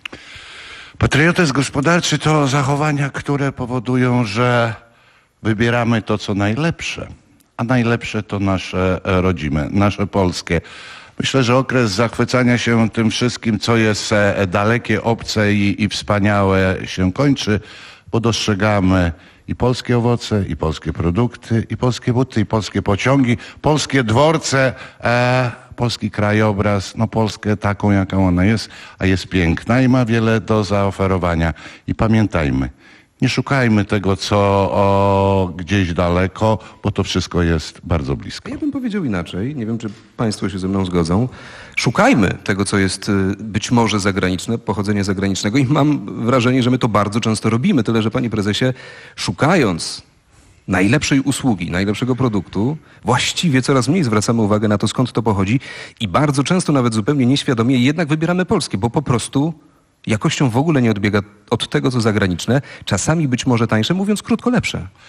Patriotyzm gospodarczy to zachowania, które powodują, że wybieramy to, co najlepsze, a najlepsze to nasze rodzime, nasze polskie. Myślę, że okres zachwycania się tym wszystkim, co jest dalekie, obce i, i wspaniałe, się kończy, bo dostrzegamy i polskie owoce, i polskie produkty, i polskie buty, i polskie pociągi, polskie dworce, e, polski krajobraz, no Polskę taką, jaką ona jest, a jest piękna i ma wiele do zaoferowania. I pamiętajmy, nie szukajmy tego, co o, gdzieś daleko, bo to wszystko jest bardzo blisko. Ja bym powiedział inaczej, nie wiem, czy państwo się ze mną zgodzą. Szukajmy tego, co jest być może zagraniczne, pochodzenia zagranicznego i mam wrażenie, że my to bardzo często robimy. Tyle, że panie prezesie, szukając najlepszej usługi, najlepszego produktu, właściwie coraz mniej zwracamy uwagę na to, skąd to pochodzi i bardzo często nawet zupełnie nieświadomie jednak wybieramy polskie, bo po prostu jakością w ogóle nie odbiega od tego, co zagraniczne, czasami być może tańsze, mówiąc krótko lepsze.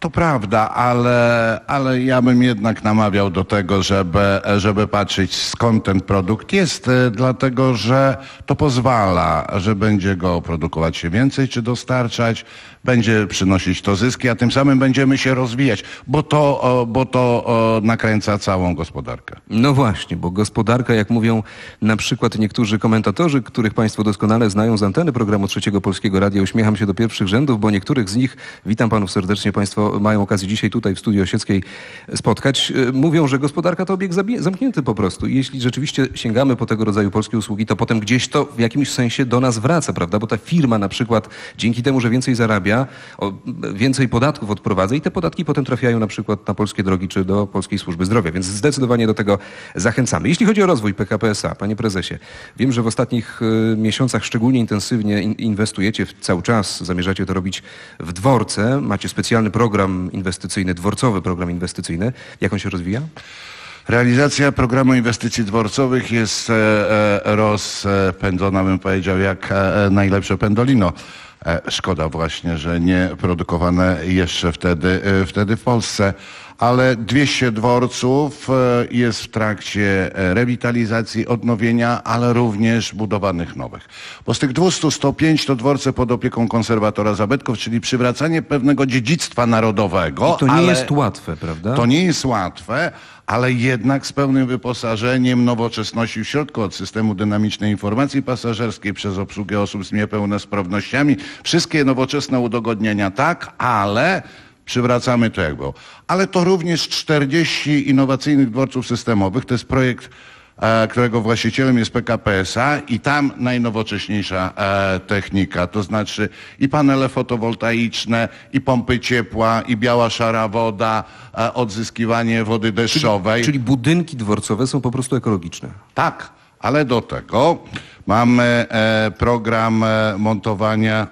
To prawda, ale, ale ja bym jednak namawiał do tego, żeby, żeby patrzeć skąd ten produkt jest, e, dlatego że to pozwala, że będzie go produkować się więcej czy dostarczać, będzie przynosić to zyski, a tym samym będziemy się rozwijać, bo to, o, bo to o, nakręca całą gospodarkę. No właśnie, bo gospodarka, jak mówią na przykład niektórzy komentatorzy, których Państwo doskonale znają z anteny programu Trzeciego Polskiego Radia, uśmiecham się do pierwszych rzędów, bo niektórych z nich, witam Panów serdecznie, Państwo mają okazję dzisiaj tutaj w Studiu Osieckiej spotkać, mówią, że gospodarka to obieg zamknięty po prostu. I jeśli rzeczywiście sięgamy po tego rodzaju polskie usługi, to potem gdzieś to w jakimś sensie do nas wraca, prawda? Bo ta firma na przykład dzięki temu, że więcej zarabia, o, więcej podatków odprowadza i te podatki potem trafiają na przykład na polskie drogi czy do Polskiej Służby Zdrowia, więc zdecydowanie do tego zachęcamy. Jeśli chodzi o rozwój P K P S A, panie prezesie, wiem, że w ostatnich y, miesiącach szczególnie intensywnie in, inwestujecie w, cały czas, zamierzacie to robić w dworce, macie specjalny program inwestycyjny, dworcowy program inwestycyjny. Jak on się rozwija? Realizacja programu inwestycji dworcowych jest e, e, rozpędzona, bym powiedział, jak e, najlepsze pendolino. E, szkoda właśnie, że nie produkowane jeszcze wtedy, e, wtedy w Polsce. Ale dwieście dworców e, jest w trakcie e, rewitalizacji, odnowienia, ale również budowanych nowych. Bo z tych dwieście sto pięć to dworce pod opieką konserwatora zabytków, czyli przywracanie pewnego dziedzictwa narodowego. I to nie ale jest łatwe, prawda? To nie jest łatwe, ale jednak z pełnym wyposażeniem, nowoczesności w środku, od systemu dynamicznej informacji pasażerskiej przez obsługę osób z niepełnosprawnościami. Wszystkie nowoczesne udogodnienia, tak, ale przywracamy to jak było. Ale to również czterdzieści innowacyjnych dworców systemowych. To jest projekt, e, którego właścicielem jest P K P S A i tam najnowocześniejsza e, technika. To znaczy i panele fotowoltaiczne, i pompy ciepła, i biała, szara woda, e, odzyskiwanie wody deszczowej. Czyli, czyli budynki dworcowe są po prostu ekologiczne. Tak, ale do tego mamy e, program e, montowania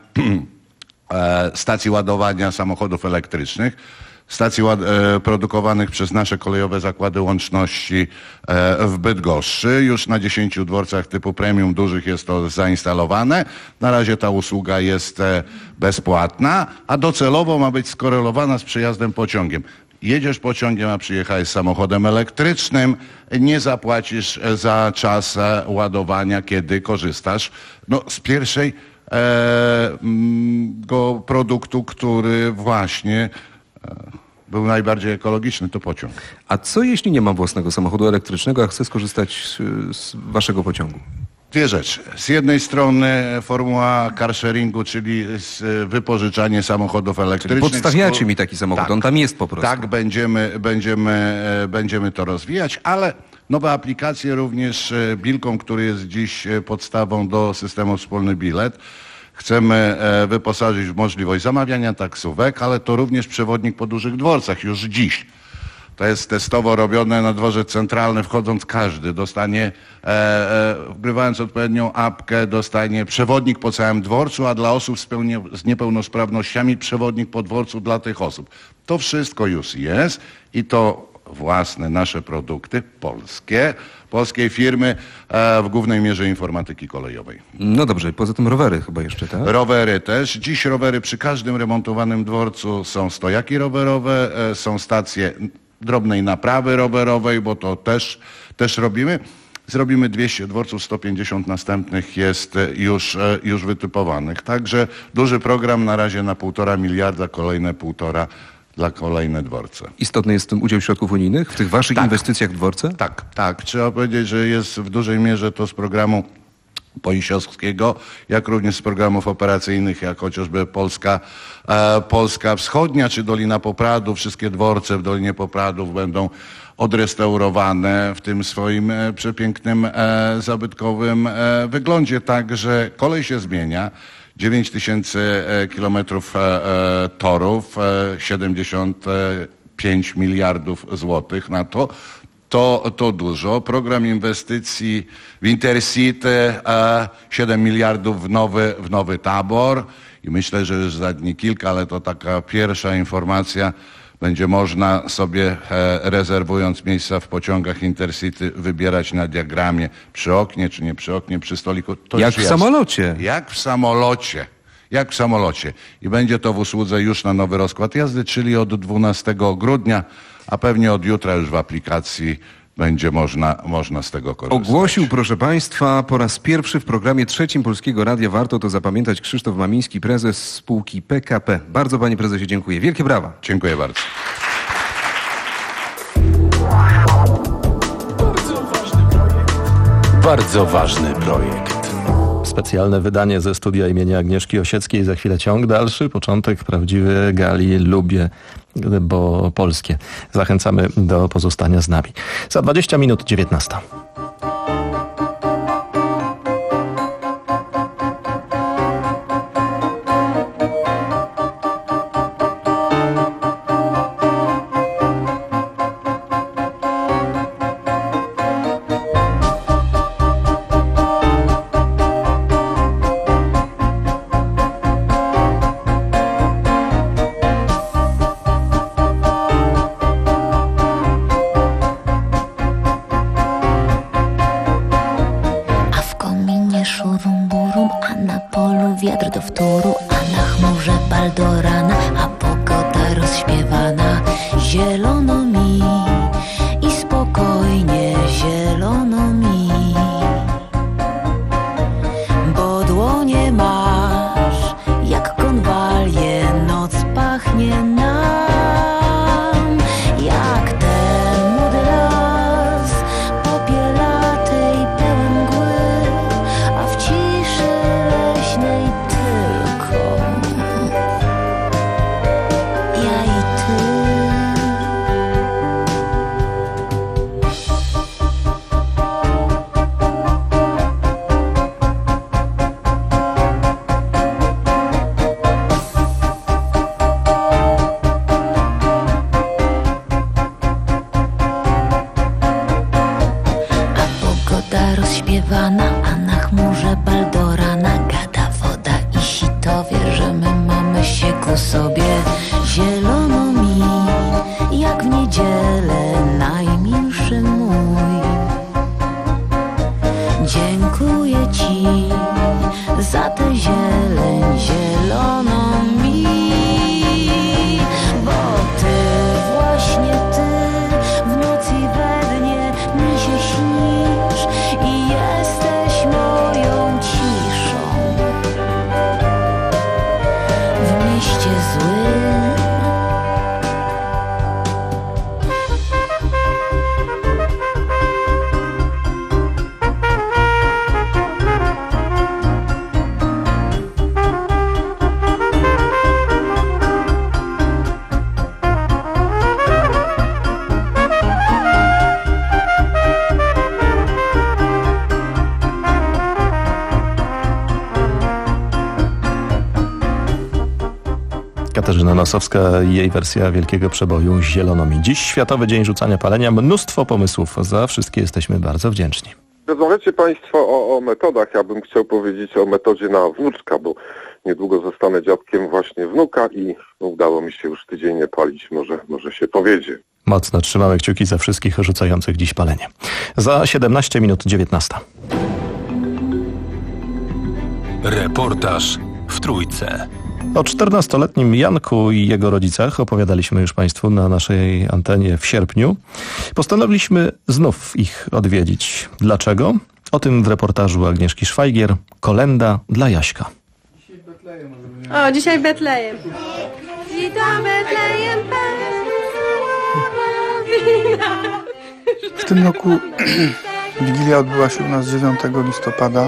stacji ładowania samochodów elektrycznych, stacji ład- e, produkowanych przez nasze kolejowe zakłady łączności e, w Bydgoszczy. Już na dziesięciu dworcach typu premium dużych jest to zainstalowane. Na razie ta usługa jest e, bezpłatna, a docelowo ma być skorelowana z przejazdem pociągiem. Jedziesz pociągiem, a przyjechałeś samochodem elektrycznym, nie zapłacisz za czas e, ładowania, kiedy korzystasz no, z pierwszej E, go produktu, który właśnie e, był najbardziej ekologiczny, to pociąg. A co jeśli nie mam własnego samochodu elektrycznego, a chcę skorzystać z, z waszego pociągu? Dwie rzeczy. Z jednej strony formuła car sharingu, czyli wypożyczanie samochodów elektrycznych. Czyli podstawiacie mi taki samochód, tak, on tam jest po prostu. Tak, będziemy, będziemy, będziemy to rozwijać, ale nowe aplikacje również Bilkom, który jest dziś podstawą do systemu Wspólny Bilet. Chcemy wyposażyć w możliwość zamawiania taksówek, ale to również przewodnik po dużych dworcach już dziś. To jest testowo robione na dworze centralny, wchodząc każdy dostanie, e, e, wgrywając odpowiednią apkę, dostanie przewodnik po całym dworcu, a dla osób z, pełnie, z niepełnosprawnościami przewodnik po dworcu dla tych osób. To wszystko już jest i to własne nasze produkty, polskie, polskiej firmy e, w głównej mierze informatyki kolejowej. No dobrze, poza tym rowery chyba jeszcze, tak? Rowery też. Dziś rowery przy każdym remontowanym dworcu są stojaki rowerowe, e, są stacje drobnej naprawy rowerowej, bo to też, też robimy. Zrobimy dwieście dworców, sto pięćdziesiąt następnych jest już, już wytypowanych. Także duży program na razie na półtora miliarda, kolejne półtora dla kolejne dworce. Istotny jest w tym udział środków unijnych, w tych waszych tak. inwestycjach w dworce? Tak, tak. Trzeba powiedzieć, że jest w dużej mierze to z programu Poisiowskiego, jak również z programów operacyjnych, jak chociażby Polska, e, Polska Wschodnia czy Dolina Popradów. Wszystkie dworce w Dolinie Popradów będą odrestaurowane w tym swoim e, przepięknym e, zabytkowym e, wyglądzie. Także kolej się zmienia. dziewięć tysięcy kilometrów e, e, torów, e, siedemdziesiąt pięć miliardów złotych na to. To, to dużo. Program inwestycji w Intercity, e, siedem miliardów w nowy, w nowy tabor i myślę, że już za dni kilka, ale to taka pierwsza informacja, będzie można sobie e, rezerwując miejsca w pociągach Intercity wybierać na diagramie przy oknie, czy nie przy oknie, przy stoliku. To Jak w jest. samolocie. Jak w samolocie. jak w samolocie. I będzie to w usłudze już na nowy rozkład jazdy, czyli od dwunastego grudnia, a pewnie od jutra już w aplikacji będzie można, można z tego korzystać. Ogłosił, proszę Państwa, po raz pierwszy w programie trzecim Polskiego Radia, warto to zapamiętać, Krzysztof Mamiński, prezes spółki P K P. Bardzo Panie Prezesie dziękuję. Wielkie brawa. Dziękuję bardzo. Bardzo ważny projekt. Specjalne wydanie ze studia imienia Agnieszki Osieckiej. Za chwilę ciąg dalszy, początek prawdziwy gali lubię, bo polskie. Zachęcamy do pozostania z nami. Za dwadzieścia minut dziewiętnasta. Katarzyna Nosowska i jej wersja wielkiego przeboju Zielono mi. Dziś Światowy Dzień Rzucania Palenia. Mnóstwo pomysłów. Za wszystkie jesteśmy bardzo wdzięczni. Rozmawiacie Państwo o, o metodach. Ja bym chciał powiedzieć o metodzie na wnuczka, bo niedługo zostanę dziadkiem właśnie wnuka i udało mi się już tydzień nie palić. Może, może się powiedzie. Mocno trzymamy kciuki za wszystkich rzucających dziś palenie. Za siedemnaście minut dziewiętnasta. Reportaż w Trójce. O czternastoletnim Janku i jego rodzicach opowiadaliśmy już Państwu na naszej antenie w sierpniu. Postanowiliśmy znów ich odwiedzić. Dlaczego? O tym w reportażu Agnieszki Szwajgier. Kolenda dla Jaśka. O, dzisiaj Betlejem. Witam Betlejem. W tym roku Wigilia odbyła się u nas dziewiątego listopada.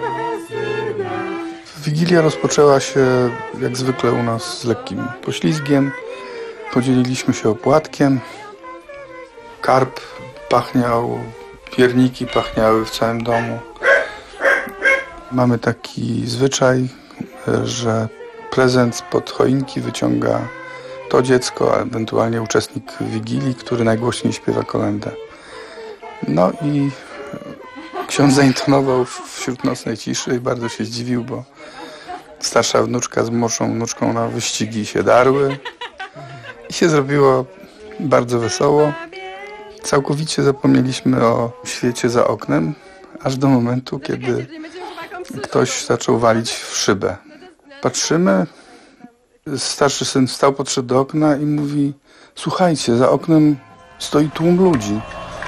Wigilia rozpoczęła się jak zwykle u nas z lekkim poślizgiem. Podzieliliśmy się opłatkiem. Karp pachniał, pierniki pachniały w całym domu. Mamy taki zwyczaj, że prezent spod choinki wyciąga to dziecko, a ewentualnie uczestnik Wigilii, który najgłośniej śpiewa kolędę. No i ksiądz zaintonował wśród nocnej ciszy i bardzo się zdziwił, bo starsza wnuczka z młodszą wnuczką na wyścigi się darły i się zrobiło bardzo wesoło. Całkowicie zapomnieliśmy o świecie za oknem, aż do momentu, kiedy ktoś zaczął walić w szybę. Patrzymy, starszy syn wstał, podszedł do okna i mówi: słuchajcie, za oknem stoi tłum ludzi.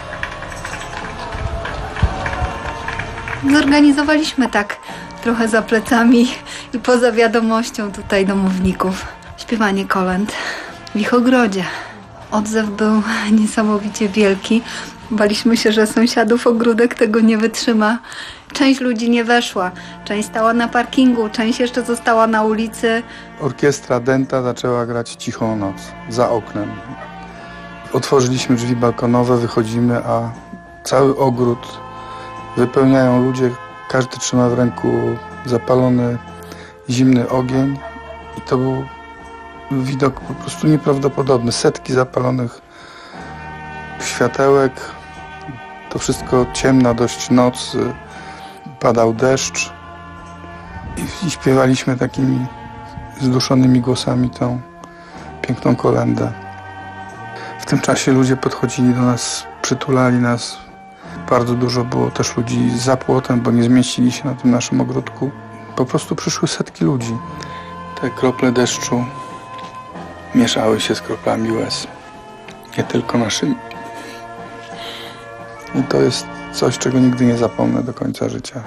Zorganizowaliśmy tak trochę za plecami i poza wiadomością tutaj domowników śpiewanie kolęd w ich ogrodzie. Odzew był niesamowicie wielki. Baliśmy się, że sąsiadów ogródek tego nie wytrzyma. Część ludzi nie weszła, część stała na parkingu, część jeszcze została na ulicy. Orkiestra Dęta zaczęła grać Cichą noc za oknem. Otworzyliśmy drzwi balkonowe, wychodzimy, a cały ogród wypełniają ludzie. Każdy trzyma w ręku zapalony, zimny ogień i to był widok po prostu nieprawdopodobny. Setki zapalonych światełek, to wszystko ciemna dość noc, padał deszcz i, i śpiewaliśmy takimi zduszonymi głosami tą piękną kolędę. W tym czasie ludzie podchodzili do nas, przytulali nas. Bardzo dużo było też ludzi za płotem, bo nie zmieścili się na tym naszym ogródku. Po prostu przyszły setki ludzi. Te krople deszczu mieszały się z kroplami łez. Nie tylko naszymi. I to jest coś, czego nigdy nie zapomnę do końca życia.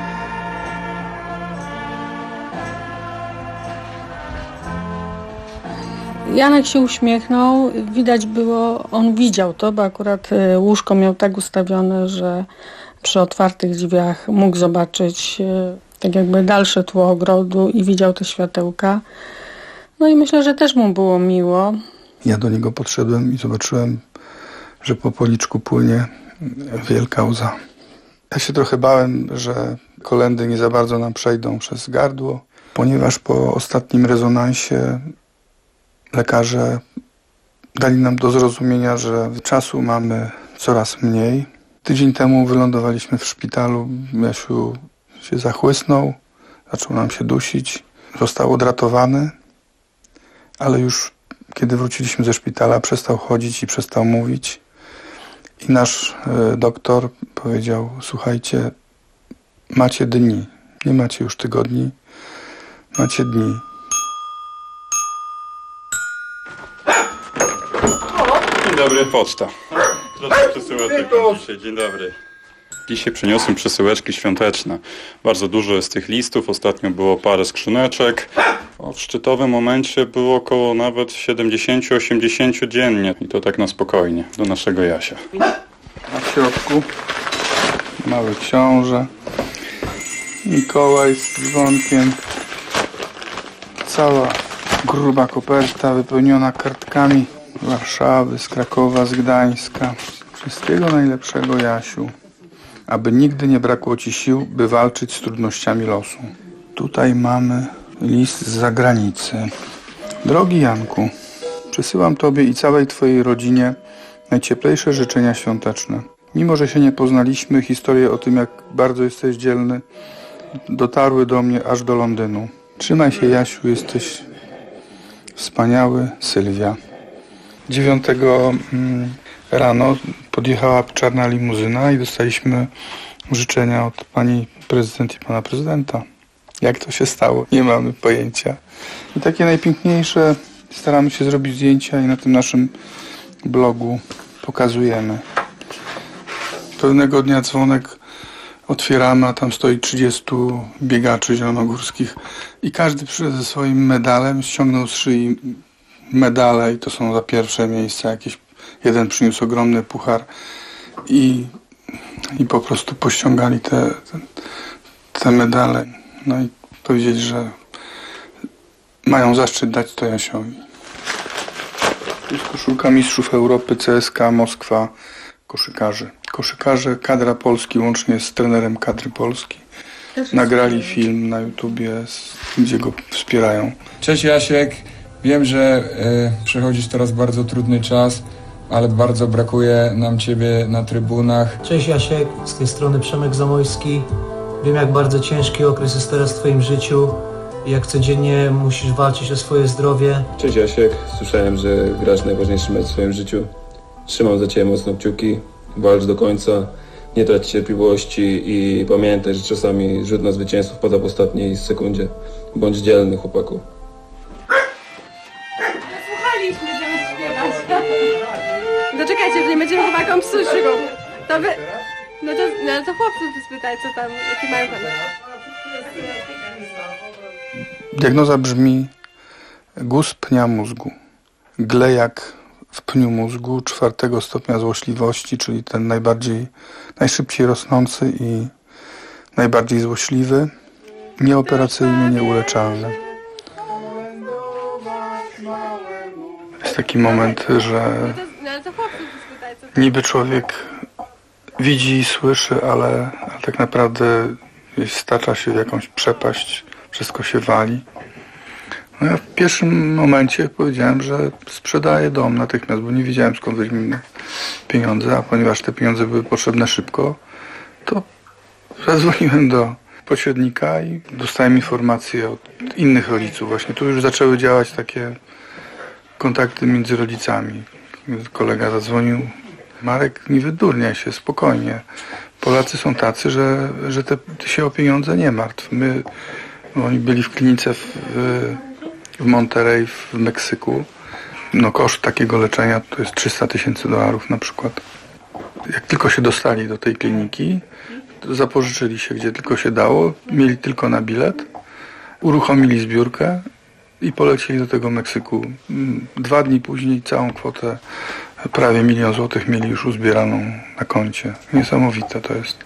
Janek się uśmiechnął, widać było, on widział to, bo akurat łóżko miał tak ustawione, że przy otwartych drzwiach mógł zobaczyć tak jakby dalsze tło ogrodu i widział te światełka. No i myślę, że też mu było miło. Ja do niego podszedłem i zobaczyłem, że po policzku płynie wielka łza. Ja się trochę bałem, że kolędy nie za bardzo nam przejdą przez gardło, ponieważ po ostatnim rezonansie lekarze dali nam do zrozumienia, że czasu mamy coraz mniej. Tydzień temu wylądowaliśmy w szpitalu. Jasiu się zachłysnął, zaczął nam się dusić. Został odratowany, ale już kiedy wróciliśmy ze szpitala, przestał chodzić i przestał mówić. I nasz y, doktor powiedział: słuchajcie, macie dni, nie macie już tygodni, macie dni. Dzień dobry, poczta. Proszę przesyłeczek dzisiaj, dzień dobry. Dzisiaj przyniosłem przesyłeczki świąteczne. Bardzo dużo jest tych listów, ostatnio było parę skrzyneczek. W szczytowym momencie było około nawet siedemdziesiąt osiemdziesiąt dziennie. I to tak na spokojnie, do naszego Jasia. Na środku mały książę, Mikołaj z dzwonkiem, cała gruba koperta wypełniona kartkami z Warszawy, z Krakowa, z Gdańska. Wszystkiego najlepszego, Jasiu, aby nigdy nie brakło ci sił, by walczyć z trudnościami losu. Tutaj mamy list z zagranicy. Drogi Janku, przysyłam tobie i całej twojej rodzinie najcieplejsze życzenia świąteczne. Mimo że się nie poznaliśmy, historie o tym, jak bardzo jesteś dzielny, dotarły do mnie aż do Londynu. Trzymaj się, Jasiu, jesteś wspaniały, Sylwia. Dziewiątego rano podjechała czarna limuzyna i dostaliśmy życzenia od pani prezydent i pana prezydenta. Jak to się stało? Nie mamy pojęcia. I takie najpiękniejsze staramy się zrobić zdjęcia i na tym naszym blogu pokazujemy. Pewnego dnia dzwonek otwieramy, a tam stoi trzydziestu biegaczy zielonogórskich i każdy przyszedł ze swoim medalem, ściągnął z szyi medale i to są za pierwsze miejsca. Jakieś, jeden przyniósł ogromny puchar i, i po prostu pościągali te, te, te medale. No i powiedzieli, że mają zaszczyt dać to Jasiowi. To jest koszulka mistrzów Europy, C S K A Moskwa, koszykarzy. Koszykarze, kadra Polski łącznie z trenerem kadry Polski nagrali film na YouTubie, gdzie go wspierają. Cześć Jasiek, wiem, że y, przechodzisz teraz bardzo trudny czas, ale bardzo brakuje nam ciebie na trybunach. Cześć Jasiek, z tej strony Przemek Zamojski. Wiem, jak bardzo ciężki okres jest teraz w twoim życiu i jak codziennie musisz walczyć o swoje zdrowie. Cześć Jasiek, słyszałem, że grasz najważniejszy mecz w swoim życiu. Trzymam za ciebie mocno kciuki, walcz do końca. Nie trać cierpliwości i pamiętaj, że czasami rzut na zwycięstwo wpada w ostatniej sekundzie. Bądź dzielny, chłopaku. Słuchaliśmy, żeby śpiewać. Doczekajcie, że nie będziemy chłopakom psuć szyką. To wy... No to, no to chłopców spytaj, co tam, jaki mają plan. Diagnoza brzmi guz pnia mózgu. Glejak w pniu mózgu czwartego stopnia złośliwości, czyli ten najbardziej, najszybciej rosnący i najbardziej złośliwy, nieoperacyjny, nieuleczalny. Jest taki moment, że niby człowiek widzi i słyszy, ale, ale tak naprawdę stacza się w jakąś przepaść, wszystko się wali. No ja w pierwszym momencie powiedziałem, że sprzedaję dom natychmiast, bo nie wiedziałem, skąd weźmiemy pieniądze, a ponieważ te pieniądze były potrzebne szybko, to zadzwoniłem do pośrednika i dostałem informacje od innych rodziców. Właśnie tu już zaczęły działać takie kontakty między rodzicami. Kolega zadzwonił: Marek, nie wydurniaj się, spokojnie. Polacy są tacy, że, że te, ty się o pieniądze nie martw. My, oni byli w klinice w, w Monterey w Meksyku. No koszt takiego leczenia to jest trzysta tysięcy dolarów na przykład. Jak tylko się dostali do tej kliniki, to zapożyczyli się gdzie tylko się dało, mieli tylko na bilet, uruchomili zbiórkę i polecieli do tego Meksyku. Dwa dni później całą kwotę, prawie milion złotych, mieli już uzbieraną na koncie. Niesamowite to jest.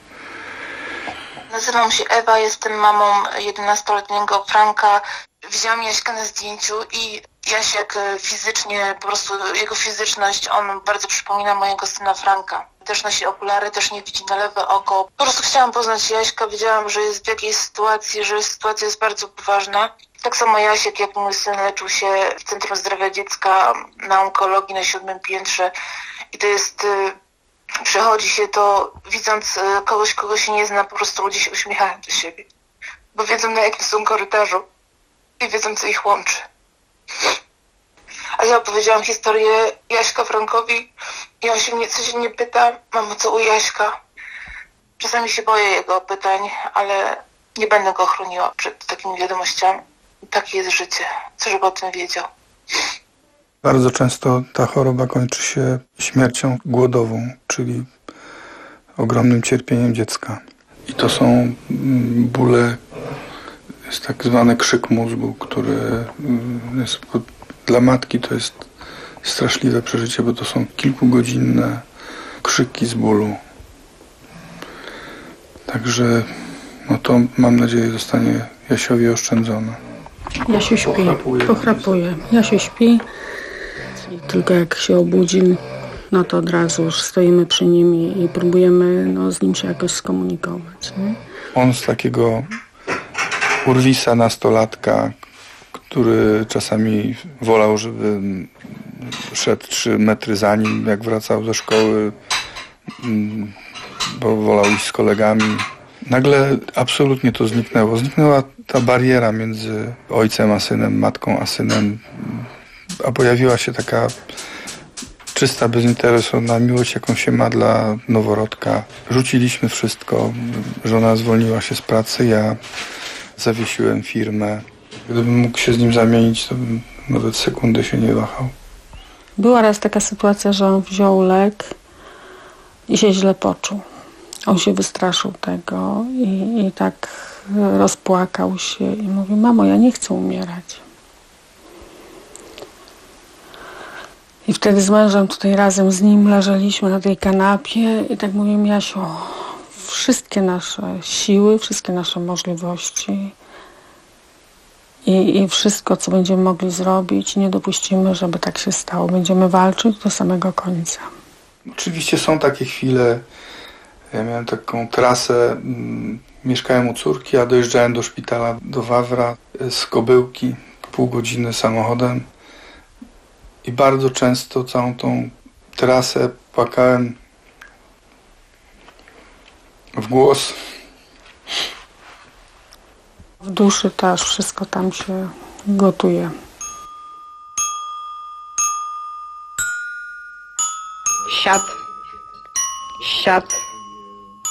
Nazywam się Ewa, jestem mamą jedenastoletniego Franka. Widziałam Jaśka na zdjęciu i Jasiek fizycznie, po prostu jego fizyczność, on bardzo przypomina mojego syna Franka. Też nosi okulary, też nie widzi na lewe oko. Po prostu chciałam poznać Jaśka, wiedziałam, że jest w jakiejś sytuacji, że sytuacja jest bardzo poważna. Tak samo Jasiek, jak mój syn, leczył się w Centrum Zdrowia Dziecka na onkologii na siódmym piętrze i to jest... Przechodzi się to, widząc kogoś, kogo się nie zna, po prostu ludzie się uśmiechają do siebie, bo wiedzą, na jakim są korytarzu i wiedzą, co ich łączy. A ja opowiedziałam historię Jaśka Frankowi i on się mnie, co się nie pyta, mamo, co u Jaśka. Czasami się boję jego pytań, ale nie będę go chroniła przed takimi wiadomościami. Takie jest życie, co żeby o tym wiedział. Bardzo często ta choroba kończy się śmiercią głodową, czyli ogromnym cierpieniem dziecka. I to są bóle, jest tak zwany krzyk mózgu, który jest, dla matki to jest straszliwe przeżycie, bo to są kilkugodzinne krzyki z bólu. Także no to mam nadzieję zostanie Jasiowi oszczędzone. Jasiu śpi, pochrapuje. pochrapuje. Jasiu śpi. I tylko jak się obudził, no to od razu już stoimy przy nim i, i próbujemy no, z nim się jakoś skomunikować. Nie? On z takiego urwisa nastolatka, który czasami wolał, żeby szedł trzy metry za nim, jak wracał ze szkoły, bo wolał iść z kolegami. Nagle absolutnie to zniknęło. Zniknęła ta bariera między ojcem a synem, matką a synem, a pojawiła się taka czysta, bezinteresowna miłość, jaką się ma dla noworodka. Rzuciliśmy wszystko. Żona zwolniła się z pracy, ja zawiesiłem firmę. Gdybym mógł się z nim zamienić, to bym nawet sekundy się nie wahał. Była raz taka sytuacja, że on wziął lek i się źle poczuł. On się wystraszył tego i, i tak rozpłakał się i mówi: mamo, ja nie chcę umierać. I wtedy z mężem tutaj razem z nim leżeliśmy na tej kanapie i tak mówię: Jasiu, wszystkie nasze siły, wszystkie nasze możliwości i, i wszystko, co będziemy mogli zrobić, nie dopuścimy, żeby tak się stało. Będziemy walczyć do samego końca. Oczywiście są takie chwile. Ja miałem taką trasę, m, mieszkałem u córki, a dojeżdżałem do szpitala, do Wawra z Kobyłki, pół godziny samochodem. I bardzo często całą tą trasę płakałem w głos. W duszy też wszystko tam się gotuje. Siad. Siad.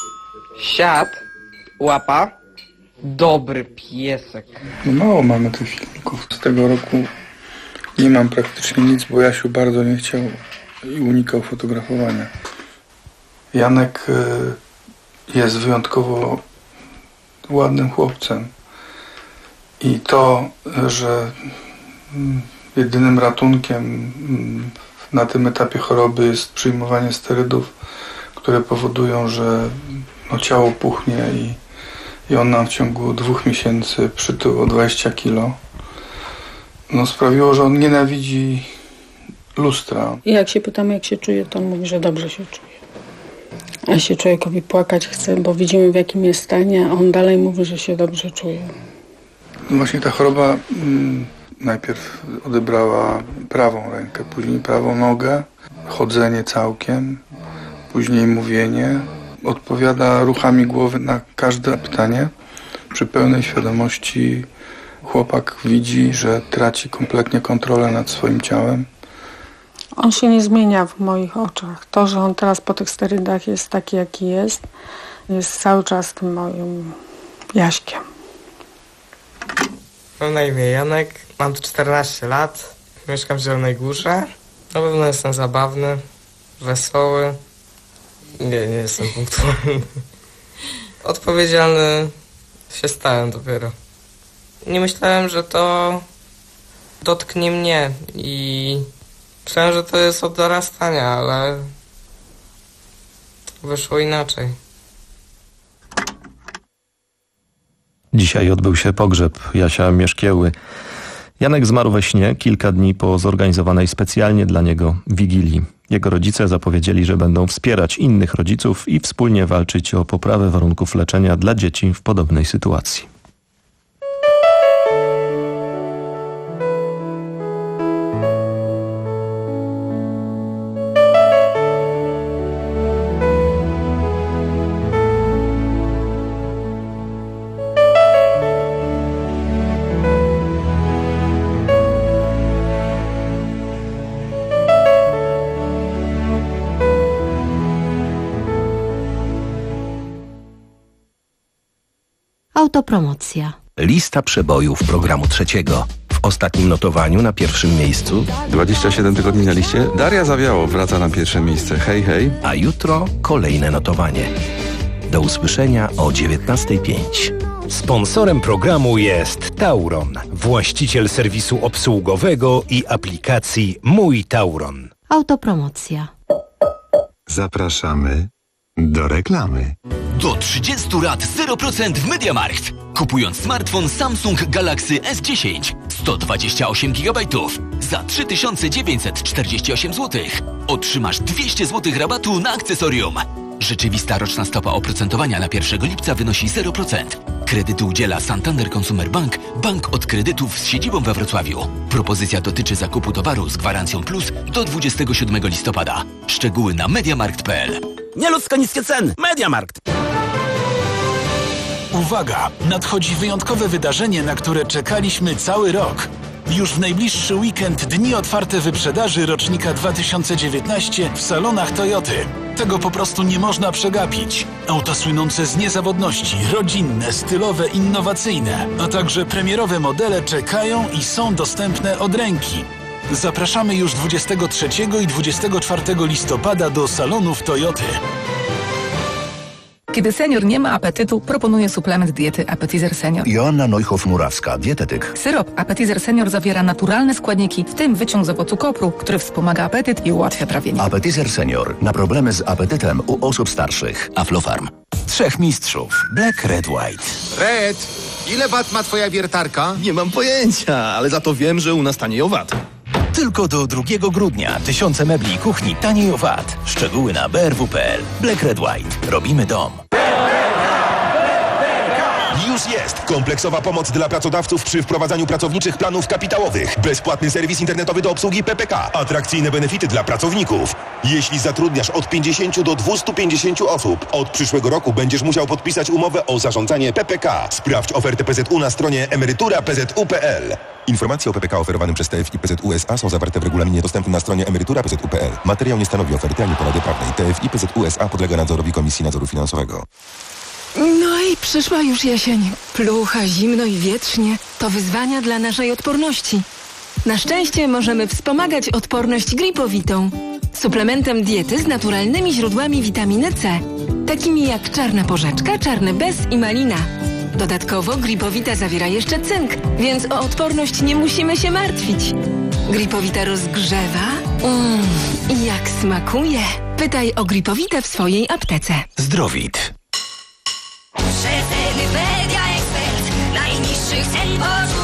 Siad, łapa, dobry piesek. No mało mamy tych filmików. Z tego roku nie mam praktycznie nic, bo Jasiu bardzo nie chciał i unikał fotografowania. Janek jest wyjątkowo ładnym chłopcem. I to, że jedynym ratunkiem na tym etapie choroby jest przyjmowanie sterydów, które powodują, że no, ciało puchnie i, i on nam w ciągu dwóch miesięcy przytył o dwadzieścia kilo. No, sprawiło, że on nienawidzi lustra. I jak się pytamy, jak się czuje, to on mówi, że dobrze się czuje. A się człowiekowi płakać chce, bo widzimy, w jakim jest stanie, a on dalej mówi, że się dobrze czuje. No właśnie ta choroba mm, najpierw odebrała prawą rękę, później prawą nogę, chodzenie całkiem, później mówienie. Odpowiada ruchami głowy na każde pytanie. Przy pełnej świadomości chłopak widzi, że traci kompletnie kontrolę nad swoim ciałem. On się nie zmienia w moich oczach. To, że on teraz po tych sterydach jest taki, jaki jest, jest cały czas tym moim Jaśkiem. Mam na imię Janek, mam tu czternaście lat, mieszkam w Zielonej Górze. Na pewno jestem zabawny, wesoły. Nie, nie jestem punktualny. Odpowiedzialny się stałem dopiero. Nie myślałem, że to dotknie mnie i myślałem, że to jest od dorastania, ale wyszło inaczej. Dzisiaj odbył się pogrzeb Jasia Mieszkieły. Janek zmarł we śnie kilka dni po zorganizowanej specjalnie dla niego wigilii. Jego rodzice zapowiedzieli, że będą wspierać innych rodziców i wspólnie walczyć o poprawę warunków leczenia dla dzieci w podobnej sytuacji. Autopromocja. Lista przebojów programu trzeciego. W ostatnim notowaniu na pierwszym miejscu dwadzieścia siedem tygodni na liście. Daria Zawiało wraca na pierwsze miejsce. Hej, hej. A jutro kolejne notowanie. Do usłyszenia o dziewiętnasta pięć. Sponsorem programu jest Tauron, właściciel serwisu obsługowego i aplikacji Mój Tauron. Autopromocja. Zapraszamy do reklamy. Do trzydziestu lat zero procent w MediaMarkt. Kupując smartfon Samsung Galaxy S dziesięć sto dwadzieścia osiem gigabajtów za trzy tysiące dziewięćset czterdzieści osiem złotych otrzymasz dwieście złotych rabatu na akcesorium. Rzeczywista roczna stopa oprocentowania na pierwszego lipca wynosi zero procent. Kredytu udziela Santander Consumer Bank, bank od kredytów z siedzibą we Wrocławiu. Propozycja dotyczy zakupu towaru z gwarancją plus do dwudziestego siódmego listopada. Szczegóły na mediamarkt kropka p l. Nieludzko niskie ceny. MediaMarkt. Uwaga! Nadchodzi wyjątkowe wydarzenie, na które czekaliśmy cały rok. Już w najbliższy weekend dni otwarte wyprzedaży rocznika dwa tysiące dziewiętnaście w salonach Toyoty. Tego po prostu nie można przegapić. Auta słynące z niezawodności, rodzinne, stylowe, innowacyjne, a także premierowe modele czekają i są dostępne od ręki. Zapraszamy już dwudziestego trzeciego i dwudziestego czwartego listopada do salonów Toyoty. Kiedy senior nie ma apetytu, proponuję suplement diety Appetizer Senior. Joanna Neuhoff-Murawska, dietetyk. Syrop Appetizer Senior zawiera naturalne składniki, w tym wyciąg z owocu kopru, który wspomaga apetyt i ułatwia trawienie. Appetizer Senior. Na problemy z apetytem u osób starszych. Aflofarm. Trzech mistrzów. Black, Red, White. Red, ile wat ma twoja wiertarka? Nie mam pojęcia, ale za to wiem, że u nas taniej o wat. Tylko do drugiego grudnia tysiące mebli i kuchni taniej o wat. Szczegóły na b r w kropka p l. Black, Red, White. Robimy dom. Już jest kompleksowa pomoc dla pracodawców przy wprowadzaniu pracowniczych planów kapitałowych. Bezpłatny serwis internetowy do obsługi P P K. Atrakcyjne benefity dla pracowników. Jeśli zatrudniasz od pięćdziesięciu do dwustu pięćdziesięciu osób, od przyszłego roku będziesz musiał podpisać umowę o zarządzanie P P K. Sprawdź ofertę P Z U na stronie emerytura kropka p z u kropka p l. Informacje o P P K oferowanym przez T F I P Z U S A są zawarte w regulaminie dostępnym na stronie emerytura kropka p z u kropka p l. Materiał nie stanowi oferty ani porady prawnej. T F I P Z U S A podlega nadzorowi Komisji Nadzoru Finansowego. No i przyszła już jesień. Plucha, zimno i wietrznie to wyzwania dla naszej odporności. Na szczęście możemy wspomagać odporność gripowitą. Suplementem diety z naturalnymi źródłami witaminy C, takimi jak czarna porzeczka, czarny bez i malina. Dodatkowo gripowita zawiera jeszcze cynk, więc o odporność nie musimy się martwić. Gripowita rozgrzewa. Mmm, i jak smakuje. Pytaj o gripowitę w swojej aptece. Zdrowit. Media Expert. Najniższych cen